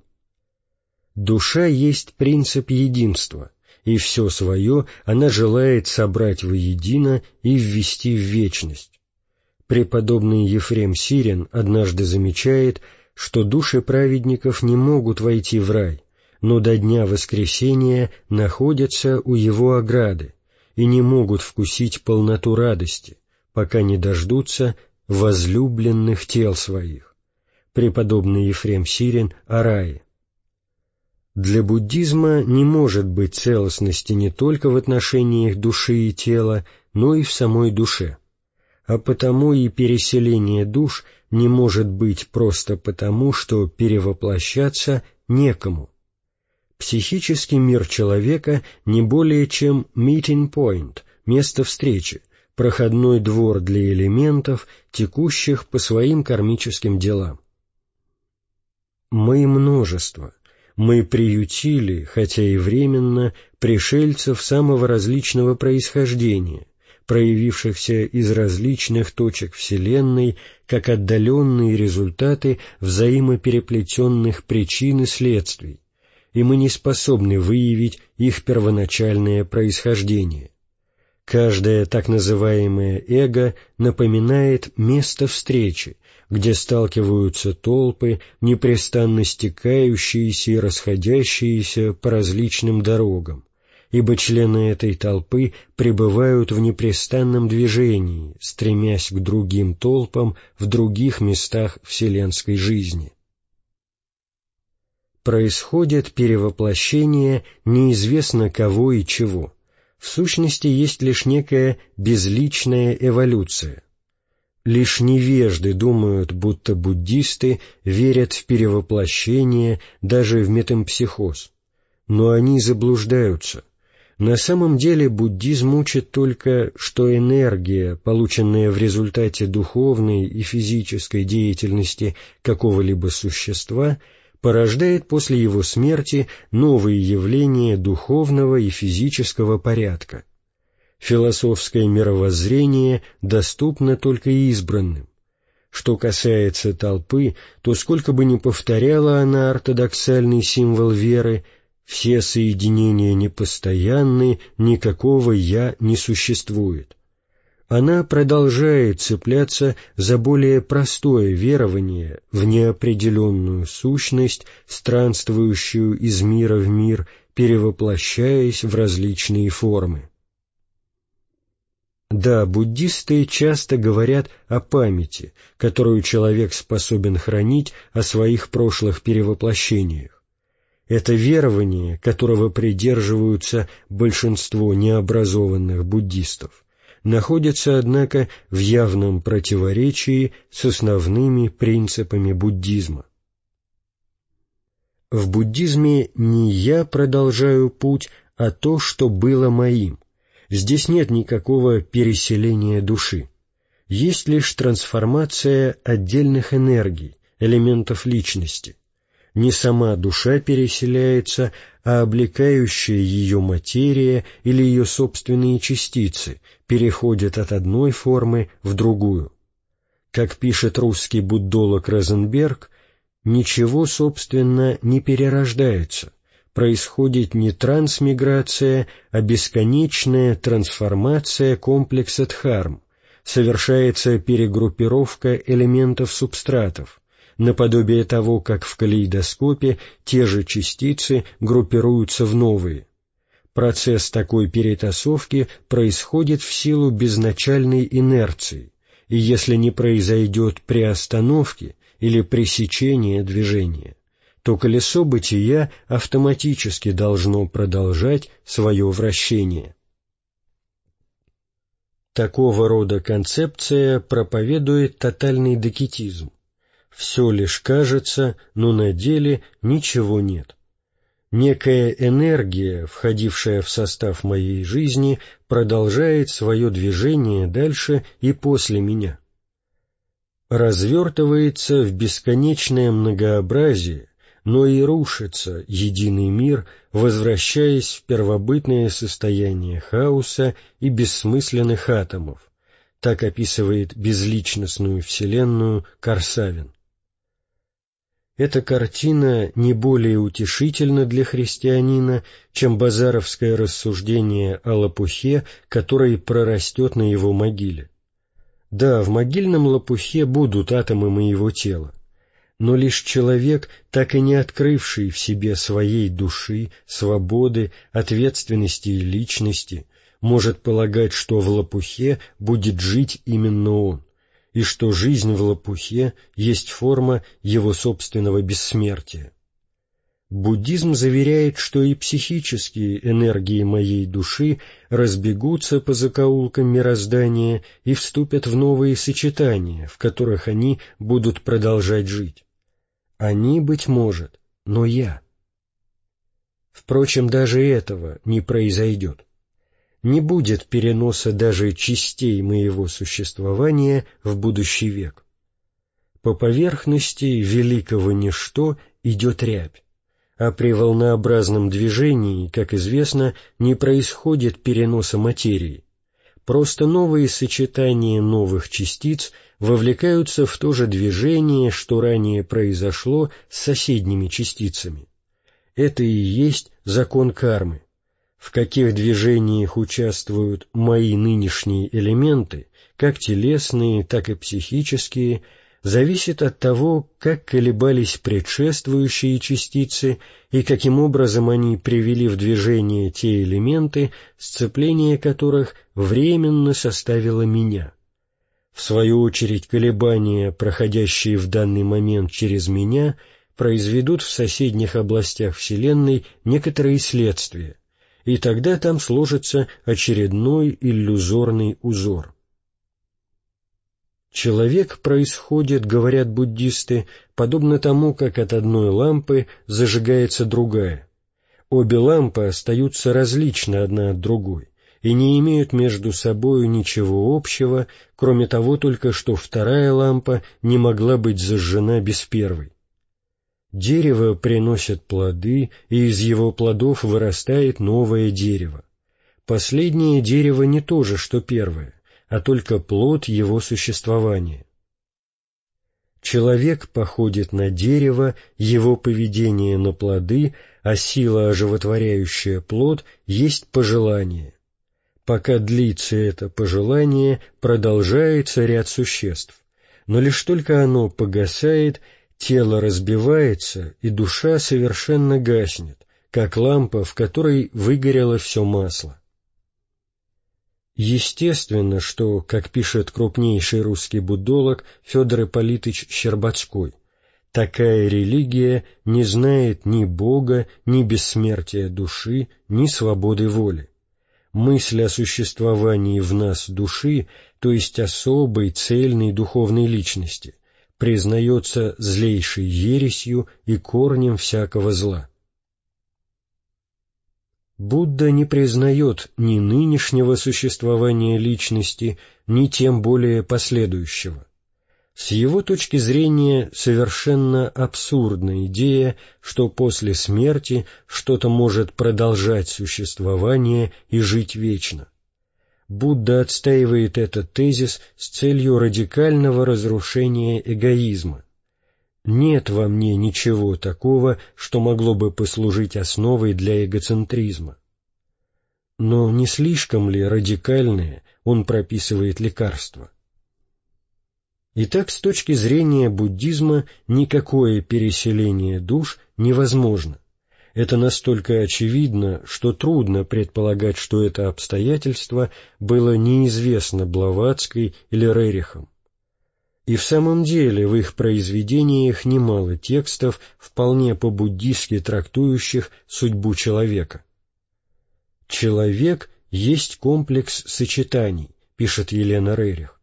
Душа есть принцип единства, и все свое она желает собрать воедино и ввести в вечность. Преподобный Ефрем Сирин однажды замечает, что души праведников не могут войти в рай, но до дня воскресения находятся у его ограды и не могут вкусить полноту радости, пока не дождутся возлюбленных тел своих. Преподобный Ефрем Сирин о рае. Для буддизма не может быть целостности не только в отношениях души и тела, но и в самой душе. А потому и переселение душ не может быть просто потому, что перевоплощаться некому. Психический мир человека не более чем meeting point, место встречи, проходной двор для элементов, текущих по своим кармическим делам. Мы множество, мы приютили, хотя и временно, пришельцев самого различного происхождения, проявившихся из различных точек Вселенной, как отдаленные результаты взаимопереплетенных причин и следствий, и мы не способны выявить их первоначальное происхождение. Каждое так называемое эго напоминает место встречи, где сталкиваются толпы, непрестанно стекающиеся и расходящиеся по различным дорогам, ибо члены этой толпы пребывают в непрестанном движении, стремясь к другим толпам в других местах вселенской жизни. Происходит перевоплощение неизвестно кого и чего. В сущности, есть лишь некая безличная эволюция. Лишь невежды думают, будто буддисты верят в перевоплощение, даже в метемпсихоз. Но они заблуждаются. На самом деле буддизм учит только, что энергия, полученная в результате духовной и физической деятельности какого-либо существа, порождает после его смерти новые явления духовного и физического порядка. Философское мировоззрение доступно только избранным. Что касается толпы, то сколько бы ни повторяла она ортодоксальный символ веры, все соединения непостоянны, никакого «я» не существует. Она продолжает цепляться за более простое верование в неопределенную сущность, странствующую из мира в мир, перевоплощаясь в различные формы. Да, буддисты часто говорят о памяти, которую человек способен хранить о своих прошлых перевоплощениях. Это верование, которого придерживаются большинство необразованных буддистов, находится, однако, в явном противоречии с основными принципами буддизма. В буддизме не я продолжаю путь, а то, что было моим. Здесь нет никакого переселения души. Есть лишь трансформация отдельных энергий, элементов личности. Не сама душа переселяется, а облекающая ее материя или ее собственные частицы переходят от одной формы в другую. Как пишет русский буддолог Розенберг, ничего, собственно, не перерождается. Происходит не трансмиграция, а бесконечная трансформация комплекса дхарм, совершается перегруппировка элементов субстратов, наподобие того, как в калейдоскопе те же частицы группируются в новые. Процесс такой перетасовки происходит в силу безначальной инерции, и если не произойдет приостановки или пресечения движения, то колесо бытия автоматически должно продолжать свое вращение. Такого рода концепция проповедует тотальный докетизм. Все лишь кажется, но на деле ничего нет. Некая энергия, входившая в состав моей жизни, продолжает свое движение дальше и после меня. Развертывается в бесконечное многообразие, но и рушится единый мир, возвращаясь в первобытное состояние хаоса и бессмысленных атомов. Так описывает безличностную вселенную Карсавин. Эта картина не более утешительна для христианина, чем базаровское рассуждение о лопухе, который прорастет на его могиле. Да, в могильном лопухе будут атомы моего тела, но лишь человек, так и не открывший в себе своей души, свободы, ответственности и личности, может полагать, что в лопухе будет жить именно он, и что жизнь в лопухе есть форма его собственного бессмертия. Буддизм заверяет, что и психические энергии моей души разбегутся по закоулкам мироздания и вступят в новые сочетания, в которых они будут продолжать жить. Они, быть может, но я. Впрочем, даже этого не произойдет. Не будет переноса даже частей моего существования в будущий век. По поверхности великого ничто идет рябь, а при волнообразном движении, как известно, не происходит переноса материи. Просто новые сочетания новых частиц вовлекаются в то же движение, что ранее произошло с соседними частицами. Это и есть закон кармы. В каких движениях участвуют мои нынешние элементы, как телесные, так и психические, зависит от того, как колебались предшествующие частицы и каким образом они привели в движение те элементы, сцепление которых временно составило меня. В свою очередь, колебания, проходящие в данный момент через меня, произведут в соседних областях Вселенной некоторые следствия, и тогда там сложится очередной иллюзорный узор. Человек происходит, говорят буддисты, подобно тому, как от одной лампы зажигается другая. Обе лампы остаются различны одна от другой и не имеют между собою ничего общего, кроме того только, что вторая лампа не могла быть зажжена без первой. Дерево приносит плоды, и из его плодов вырастает новое дерево. Последнее дерево не то же, что первое, а только плод его существования. Человек походит на дерево, его поведение на плоды, а сила, оживотворяющая плод, есть пожелание. Пока длится это пожелание, продолжается ряд существ, но лишь только оно погасает, тело разбивается, и душа совершенно гаснет, как лампа, в которой выгорело все масло. Естественно, что, как пишет крупнейший русский буддолог Федор Ипполитыч Щербацкой, такая религия не знает ни Бога, ни бессмертия души, ни свободы воли. Мысль о существовании в нас души, то есть особой, цельной духовной личности, признается злейшей ересью и корнем всякого зла. Будда не признает ни нынешнего существования личности, ни тем более последующего. С его точки зрения совершенно абсурдна идея, что после смерти что-то может продолжать существование и жить вечно. Будда отстаивает этот тезис с целью радикального разрушения эгоизма. Нет во мне ничего такого, что могло бы послужить основой для эгоцентризма. Но не слишком ли радикальное он прописывает лекарство? Итак, с точки зрения буддизма, никакое переселение душ невозможно. Это настолько очевидно, что трудно предполагать, что это обстоятельство было неизвестно Блаватской или Рерихом. И в самом деле в их произведениях немало текстов, вполне по-буддистски трактующих судьбу человека. «Человек есть комплекс сочетаний», — пишет Елена Рерих.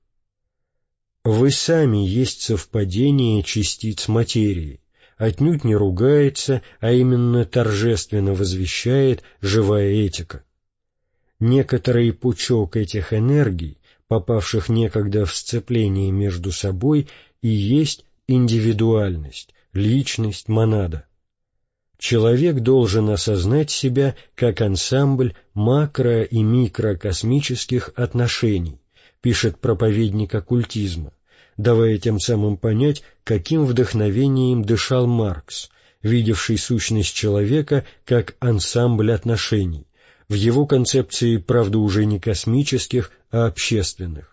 «Вы сами есть совпадение частиц материи», отнюдь не ругается, а именно торжественно возвещает живая этика. Некоторый пучок этих энергий, попавших некогда в сцепление между собой, и есть индивидуальность, личность, монада. Человек должен осознать себя как ансамбль макро- и микрокосмических отношений, пишет проповедник оккультизма, давая тем самым понять, каким вдохновением дышал Маркс, видевший сущность человека как ансамбль отношений, в его концепции, правда, уже не космических, а общественных.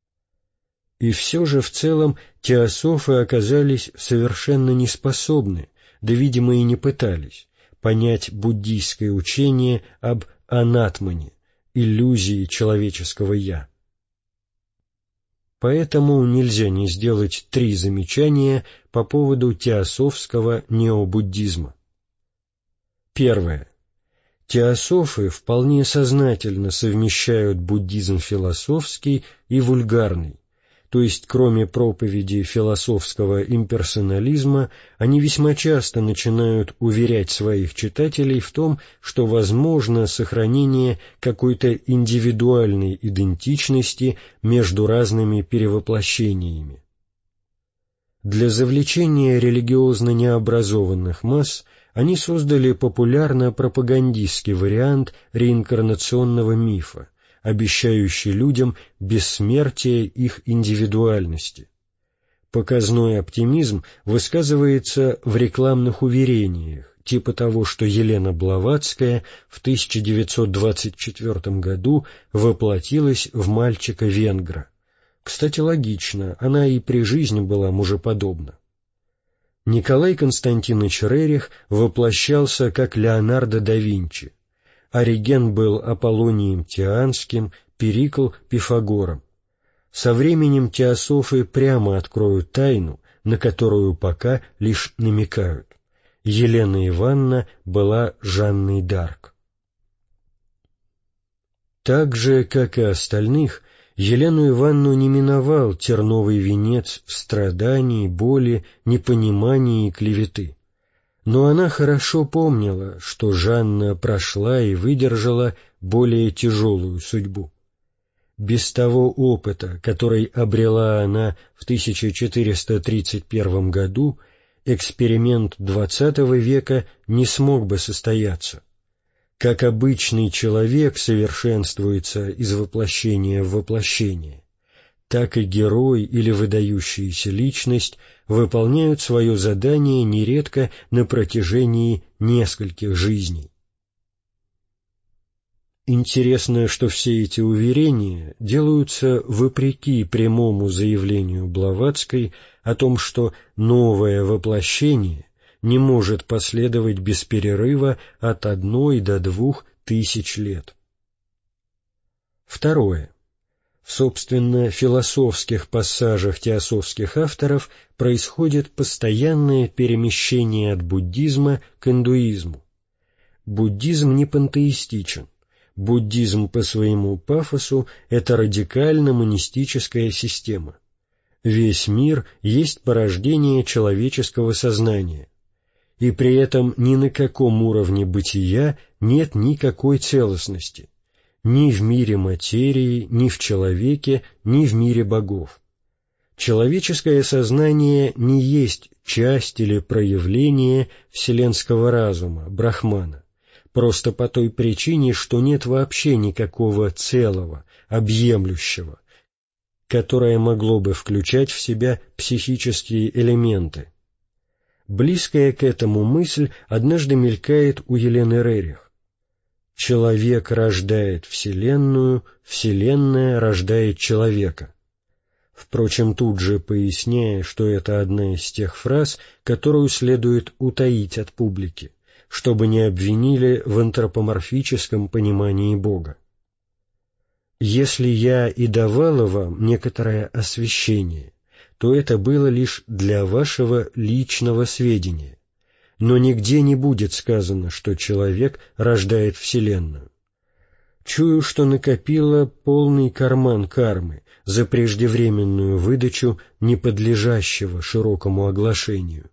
И все же в целом теософы оказались совершенно неспособны, да, видимо, и не пытались, понять буддийское учение об анатмане, иллюзии человеческого «я». Поэтому нельзя не сделать три замечания по поводу теософского необуддизма. Первое. Теософы вполне сознательно совмещают буддизм философский и вульгарный, то есть кроме проповеди философского имперсонализма, они весьма часто начинают уверять своих читателей в том, что возможно сохранение какой-то индивидуальной идентичности между разными перевоплощениями. Для завлечения религиозно необразованных масс они создали популярно-пропагандистский вариант реинкарнационного мифа, обещающий людям бессмертие их индивидуальности. Показной оптимизм высказывается в рекламных уверениях, типа того, что Елена Блаватская в тысяча девятьсот двадцать четвёртом году воплотилась в мальчика-венгра. Кстати, логично, она и при жизни была мужеподобна. Николай Константинович Рерих воплощался как Леонардо да Винчи. Ориген был Аполлонием Тианским, Перикл — Пифагором. Со временем теософы прямо откроют тайну, на которую пока лишь намекают. Елена Ивановна была Жанной д'Арк. Так же, как и остальных, Елену Ивановну не миновал терновый венец страданий, боли, непонимания и клеветы. Но она хорошо помнила, что Жанна прошла и выдержала более тяжелую судьбу. Без того опыта, который обрела она в тысяча четыреста тридцать первом году, эксперимент двадцатого века не смог бы состояться. Как обычный человек совершенствуется из воплощения в воплощение, так и герой или выдающаяся личность выполняют свое задание нередко на протяжении нескольких жизней. Интересно, что все эти уверения делаются вопреки прямому заявлению Блаватской о том, что новое воплощение не может последовать без перерыва от одной до двух тысяч лет. Второе. В, собственно, философских пассажах теософских авторов происходит постоянное перемещение от буддизма к индуизму. Буддизм не пантеистичен. Буддизм по своему пафосу – это радикально-монистическая система. Весь мир есть порождение человеческого сознания. И при этом ни на каком уровне бытия нет никакой целостности, ни в мире материи, ни в человеке, ни в мире богов. Человеческое сознание не есть часть или проявление вселенского разума, брахмана, просто по той причине, что нет вообще никакого целого, объемлющего, которое могло бы включать в себя психические элементы. Близкая к этому мысль однажды мелькает у Елены Рерих. Человек рождает Вселенную, Вселенная рождает человека. Впрочем, тут же поясняя, что это одна из тех фраз, которую следует утаить от публики, чтобы не обвинили в антропоморфическом понимании Бога. Если я и давала вам некоторое освещение, то это было лишь для вашего личного сведения, но нигде не будет сказано, что человек рождает Вселенную. Чую, что накопила полный карман кармы за преждевременную выдачу неподлежащего широкому оглашению.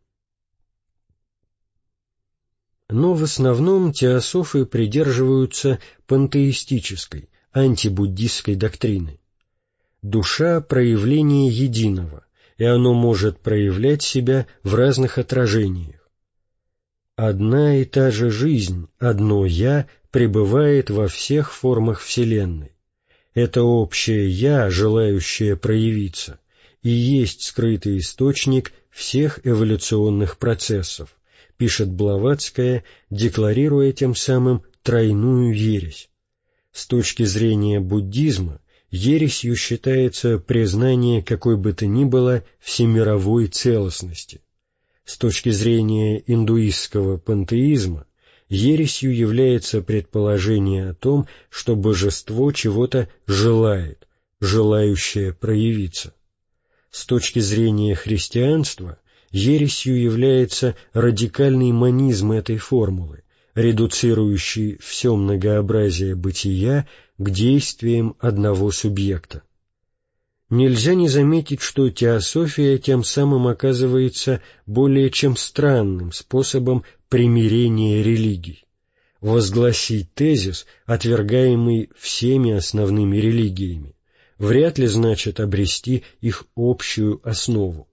Но в основном теософы придерживаются пантеистической, антибуддистской доктрины. Душа — проявление единого, и оно может проявлять себя в разных отражениях. Одна и та же жизнь, одно «я» пребывает во всех формах Вселенной. Это общее «я», желающее проявиться, и есть скрытый источник всех эволюционных процессов, пишет Блаватская, декларируя тем самым тройную ересь. С точки зрения буддизма, ересью считается признание какой бы то ни было всемировой целостности. С точки зрения индуистского пантеизма, ересью является предположение о том, что божество чего-то желает, желающее проявиться. С точки зрения христианства, ересью является радикальный монизм этой формулы, редуцирующий все многообразие бытия к действиям одного субъекта. нельзя не заметить, что теософия тем самым оказывается более чем странным способом примирения религий. Возгласить тезис, отвергаемый всеми основными религиями, вряд ли значит обрести их общую основу.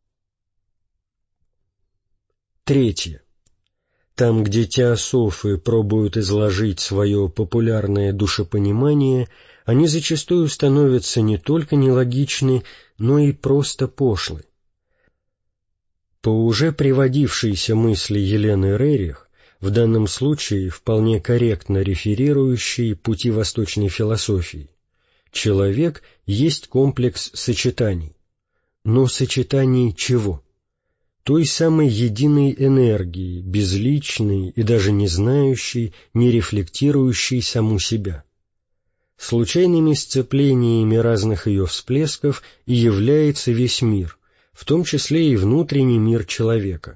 Третье. Там, где теософы пробуют изложить свое популярное душепонимание, они зачастую становятся не только нелогичны, но и просто пошлы. По уже приводившейся мысли Елены Рерих, в данном случае вполне корректно реферирующей пути восточной философии, человек есть комплекс сочетаний. Но сочетаний чего? Той самой единой энергии, безличной и даже не знающей, не рефлектирующей саму себя. Случайными сцеплениями разных ее всплесков и является весь мир, в том числе и внутренний мир человека.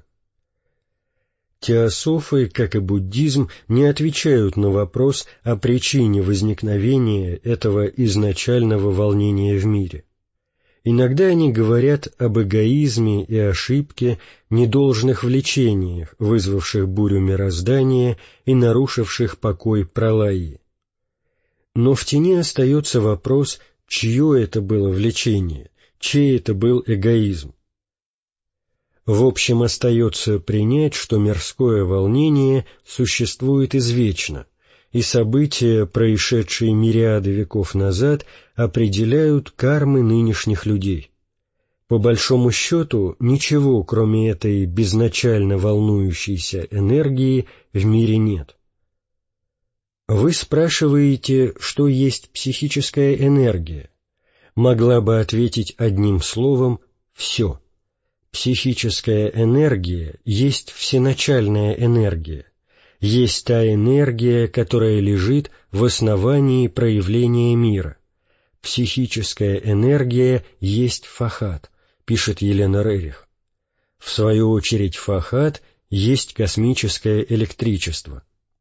Теософы, как и буддизм, не отвечают на вопрос о причине возникновения этого изначального волнения в мире. Иногда они говорят об эгоизме и ошибке, недолжных влечениях, вызвавших бурю мироздания и нарушивших покой пралайи. Но в тени остается вопрос, чье это было влечение, чей это был эгоизм. В общем, остается принять, что мирское волнение существует извечно, и события, происшедшие мириады веков назад, определяют кармы нынешних людей. По большому счету, ничего, кроме этой безначально волнующейся энергии, в мире нет. Вы спрашиваете, что есть психическая энергия. Могла бы ответить одним словом «все». Психическая энергия есть всеначальная энергия, есть та энергия, которая лежит в основании проявления мира. Психическая энергия есть фахат, пишет Елена Рерих. В свою очередь фахат есть космическое электричество.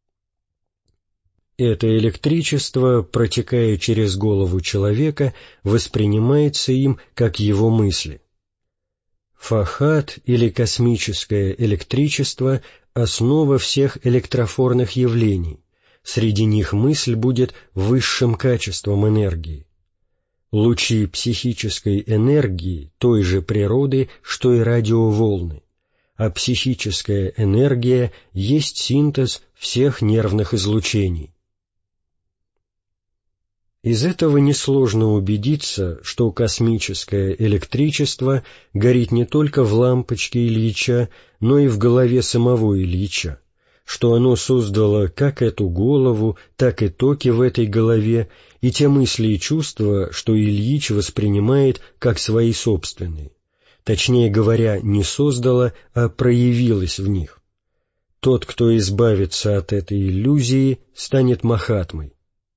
Это электричество, протекая через голову человека, воспринимается им как его мысли. Фахат или космическое электричество – основа всех электрофорных явлений, среди них мысль будет высшим качеством энергии. Лучи психической энергии той же природы, что и радиоволны, а психическая энергия есть синтез всех нервных излучений. Из этого несложно убедиться, что космическое электричество горит не только в лампочке Ильича, но и в голове самого Ильича, что оно создало как эту голову, так и токи в этой голове, и те мысли и чувства, что Ильич воспринимает как свои собственные. Точнее говоря, не создало, а проявилось в них. Тот, кто избавится от этой иллюзии, станет махатмой.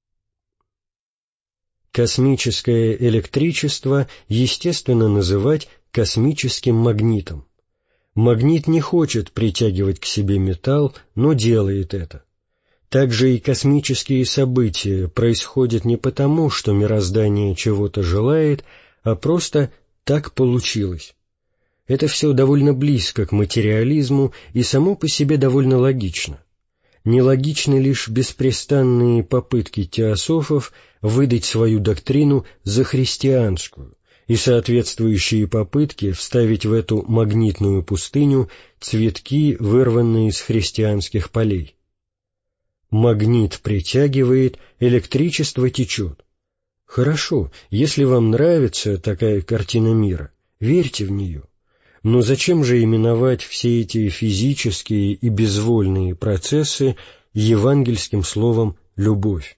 Космическое электричество естественно называть космическим магнитом. Магнит не хочет притягивать к себе металл, но делает это. Также и космические события происходят не потому, что мироздание чего-то желает, а просто так получилось. Это все довольно близко к материализму и само по себе довольно логично. Нелогичны лишь беспрестанные попытки теософов выдать свою доктрину за христианскую и соответствующие попытки вставить в эту магнитную пустыню цветки, вырванные из христианских полей. Магнит притягивает, электричество течет. Хорошо, если вам нравится такая картина мира, верьте в нее. Но зачем же именовать все эти физические и безвольные процессы евангельским словом «любовь»?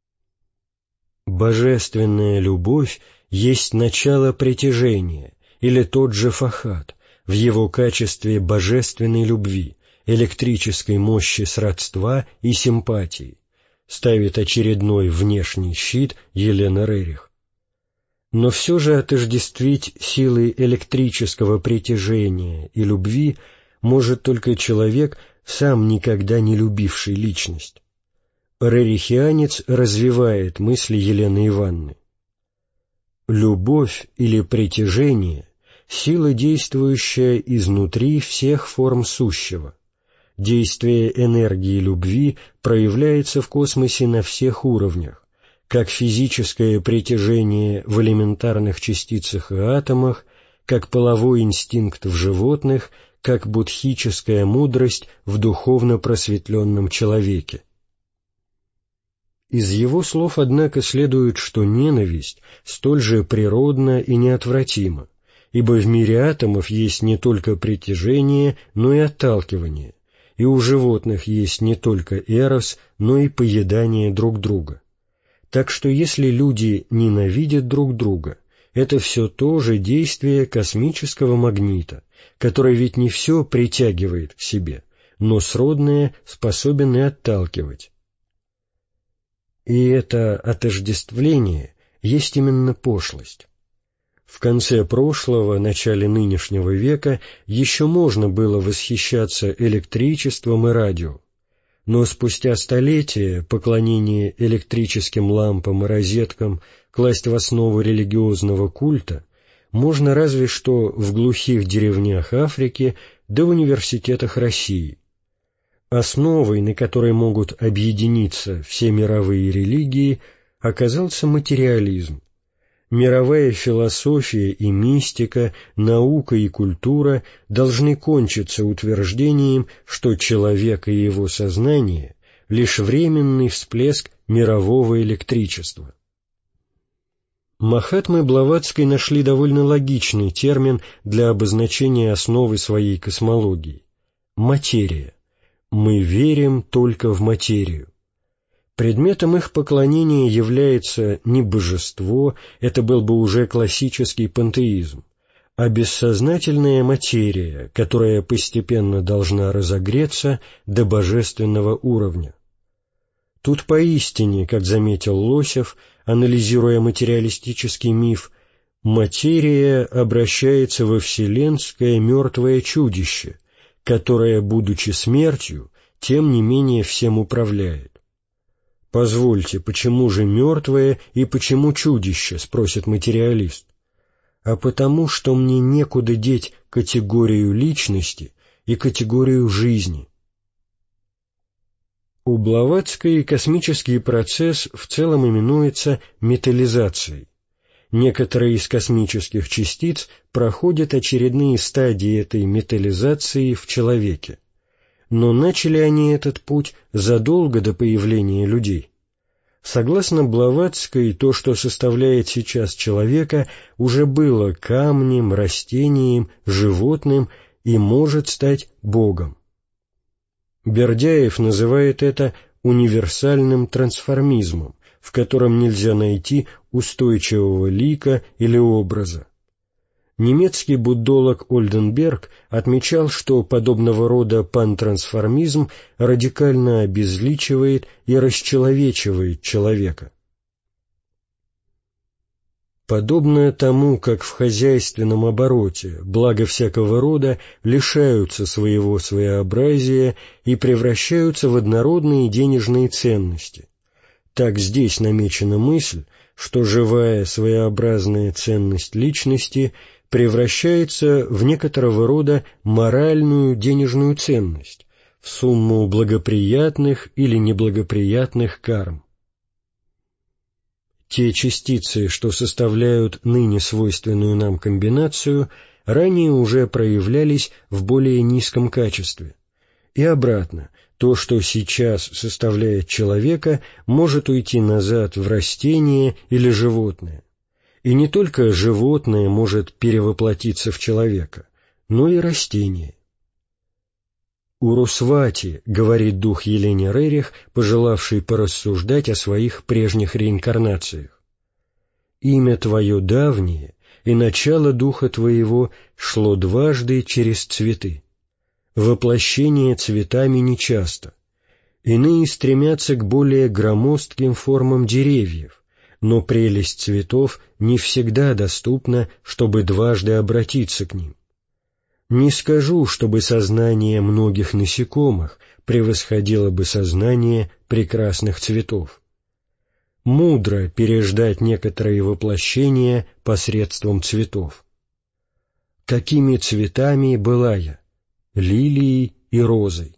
Божественная любовь есть начало притяжения, или тот же фахат, в его качестве божественной любви, электрической мощи сродства и симпатии, ставит очередной внешний щит Елена Рерих. Но все же отождествить силы электрического притяжения и любви может только человек, сам никогда не любивший личность. Рерихианец развивает мысли Елены Ивановны. Любовь или притяжение — сила, действующая изнутри всех форм сущего. Действие энергии любви проявляется в космосе на всех уровнях, как физическое притяжение в элементарных частицах и атомах, как половой инстинкт в животных, как буддхическая мудрость в духовно просветленном человеке. Из его слов, однако, следует, что ненависть столь же природна и неотвратима, ибо в мире атомов есть не только притяжение, но и отталкивание, и у животных есть не только эрос, но и поедание друг друга. Так что если люди ненавидят друг друга, это все то же действие космического магнита, который ведь не все притягивает к себе, но сродное способен и отталкивать. И это отождествление есть именно пошлость. В конце прошлого, начале нынешнего века еще можно было восхищаться электричеством и радио, но спустя столетия поклонение электрическим лампам и розеткам класть в основу религиозного культа можно разве что в глухих деревнях Африки да в университетах России. Основой, на которой могут объединиться все мировые религии, оказался материализм. Мировая философия и мистика, наука и культура должны кончиться утверждением, что человек и его сознание — лишь временный всплеск мирового электричества. Махатмы Блаватской нашли довольно логичный термин для обозначения основы своей космологии — материя. Мы верим только в материю. Предметом их поклонения является не божество, это был бы уже классический пантеизм, а бессознательная материя, которая постепенно должна разогреться до божественного уровня. Тут поистине, как заметил Лосев, анализируя материалистический миф, материя обращается во вселенское мертвое чудище, которое, будучи смертью, тем не менее всем управляет. «Позвольте, почему же мертвое и почему чудище?» — спросит материалист. «А потому, что мне некуда деть категорию личности и категорию жизни». У Блаватской космический процесс в целом именуется металлизацией. Некоторые из космических частиц проходят очередные стадии этой металлизации в человеке. Но начали они этот путь задолго до появления людей. Согласно Блаватской, то, что составляет сейчас человека, уже было камнем, растением, животным и может стать Богом. Бердяев называет это универсальным трансформизмом, в котором нельзя найти устойчивого лика или образа. Немецкий буддолог Ольденберг отмечал, что подобного рода пантрансформизм радикально обезличивает и расчеловечивает человека. Подобно тому, как в хозяйственном обороте блага всякого рода лишаются своего своеобразия и превращаются в однородные денежные ценности, так здесь намечена мысль, что живая своеобразная ценность личности превращается в некоторого рода моральную денежную ценность, в сумму благоприятных или неблагоприятных карм. Те частицы, что составляют ныне свойственную нам комбинацию, ранее уже проявлялись в более низком качестве. И обратно, то, что сейчас составляет человека, может уйти назад в растение или животное. И не только животное может перевоплотиться в человека, но и растение. «Урусвати», — говорит дух Елене Рерих, пожелавший порассуждать о своих прежних реинкарнациях, «имя твое давнее, и начало духа твоего шло дважды через цветы. Воплощение цветами нечасто. Иные стремятся к более громоздким формам деревьев, но прелесть цветов не всегда доступна, чтобы дважды обратиться к ним. Не скажу, чтобы сознание многих насекомых превосходило бы сознание прекрасных цветов. мудро переждать некоторые воплощения посредством цветов. Какими цветами была я? Лилией и розой.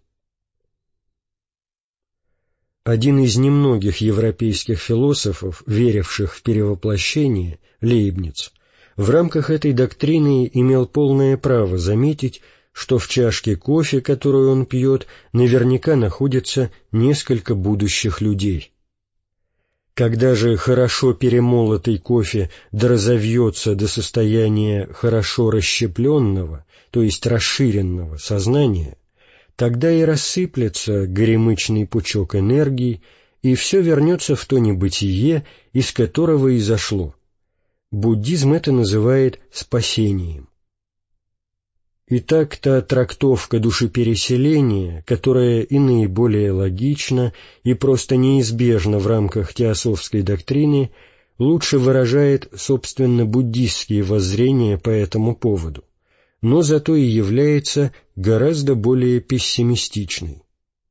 Один из немногих европейских философов, веривших в перевоплощение, Лейбниц, в рамках этой доктрины имел полное право заметить, что в чашке кофе, которую он пьет, наверняка находится несколько будущих людей. Когда же хорошо перемолотый кофе доразовьется до состояния хорошо расщепленного, то есть расширенного сознания, тогда и рассыплется горемычный пучок энергии, и все вернется в то небытие, из которого и зашло. Буддизм это называет спасением. Итак, та трактовка душепереселения, которая и наиболее логична и просто неизбежна в рамках теософской доктрины, лучше выражает, собственно, буддистские воззрения по этому поводу, но зато и является гораздо более пессимистичной.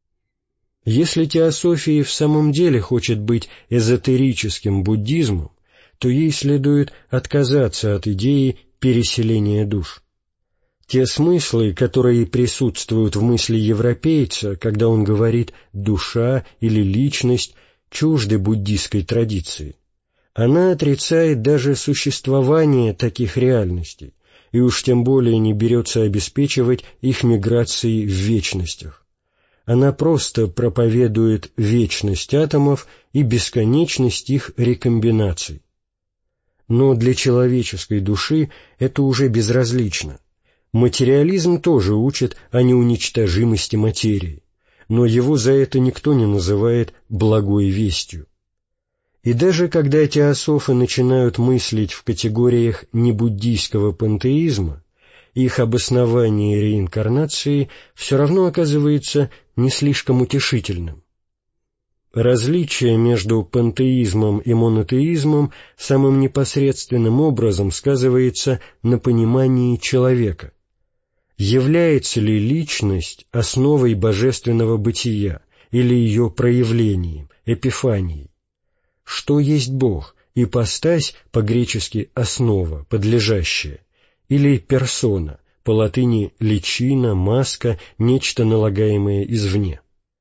Если теософия в самом деле хочет быть эзотерическим буддизмом, то ей следует отказаться от идеи переселения душ. Те смыслы, которые присутствуют в мысли европейца, когда он говорит «душа» или «личность», чужды буддистской традиции. Она отрицает даже существование таких реальностей, и уж тем более не берется обеспечивать их миграцией в вечностях. Она просто проповедует вечность атомов и бесконечность их рекомбинаций. Но для человеческой души это уже безразлично. Материализм тоже учит о неуничтожимости материи, но его за это никто не называет благой вестью. И даже когда теософы начинают мыслить в категориях небуддийского пантеизма, их обоснование реинкарнации все равно оказывается не слишком утешительным. Различие между пантеизмом и монотеизмом самым непосредственным образом сказывается на понимании человека. Является ли личность основой божественного бытия или ее проявлением, эпифанией? Что есть Бог, ипостась, по-гречески «основа», подлежащая, или персона, по-латыни «личина», «маска», нечто налагаемое извне?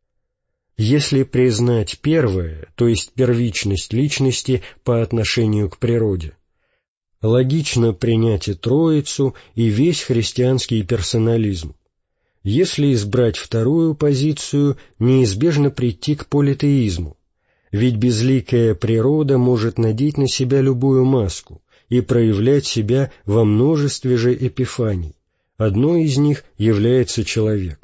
Если признать первое, то есть первичность личности по отношению к природе, логично принять и Троицу, и весь христианский персонализм. Если избрать вторую позицию, неизбежно прийти к политеизму, ведь безликая природа может надеть на себя любую маску и проявлять себя во множестве же эпифаний. Одной из них является человек.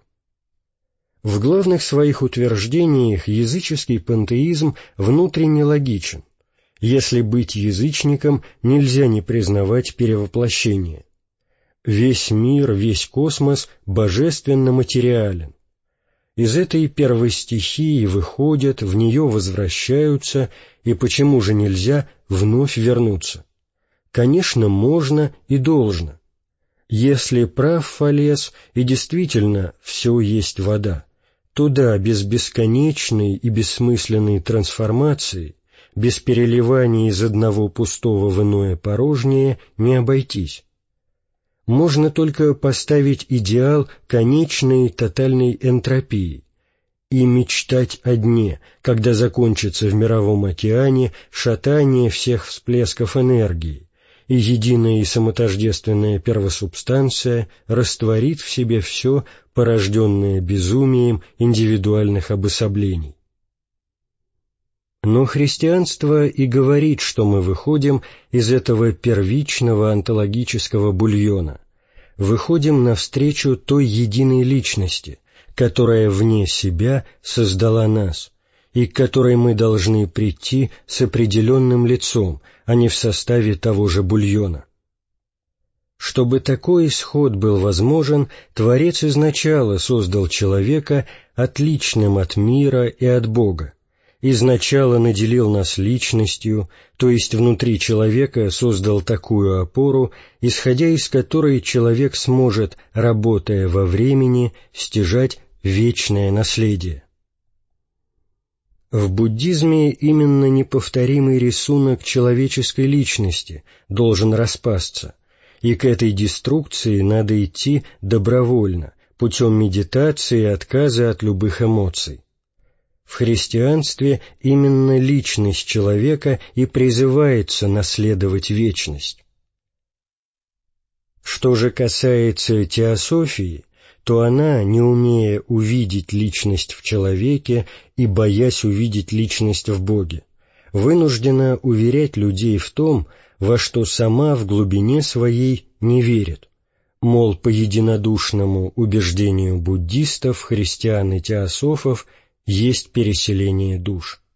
В главных своих утверждениях языческий пантеизм внутренне логичен. Если быть язычником, нельзя не признавать перевоплощение. Весь мир, весь космос божественно материален. Из этой первой стихии выходят, в нее возвращаются, и почему же нельзя вновь вернуться? Конечно, можно и должно. Если прав Фалес, и действительно все есть вода, то да, без бесконечной и бессмысленной трансформации, без переливания из одного пустого в иное порожнее не обойтись. Можно только поставить идеал конечной тотальной энтропии и мечтать о дне, когда закончится в мировом океане шатание всех всплесков энергии, и единая и самотождественная первосубстанция растворит в себе все, порожденное безумием индивидуальных обособлений. Но христианство и говорит, что мы выходим из этого первичного онтологического бульона, выходим навстречу той единой личности, которая вне себя создала нас, и к которой мы должны прийти с определенным лицом, а не в составе того же бульона. Чтобы такой исход был возможен, Творец изначало создал человека отличным от мира и от Бога, изначало наделил нас личностью, то есть внутри человека создал такую опору, исходя из которой человек сможет, работая во времени, стяжать вечное наследие. В буддизме именно неповторимый рисунок человеческой личности должен распасться, и к этой деструкции надо идти добровольно, путем медитации и отказа от любых эмоций. В христианстве именно личность человека и призывается наследовать вечность. Что же касается теософии, то она, не умея увидеть личность в человеке и боясь увидеть личность в Боге, вынуждена уверять людей в том, во что сама в глубине своей не верит, мол, по единодушному убеждению буддистов, христиан и теософов есть переселение душ.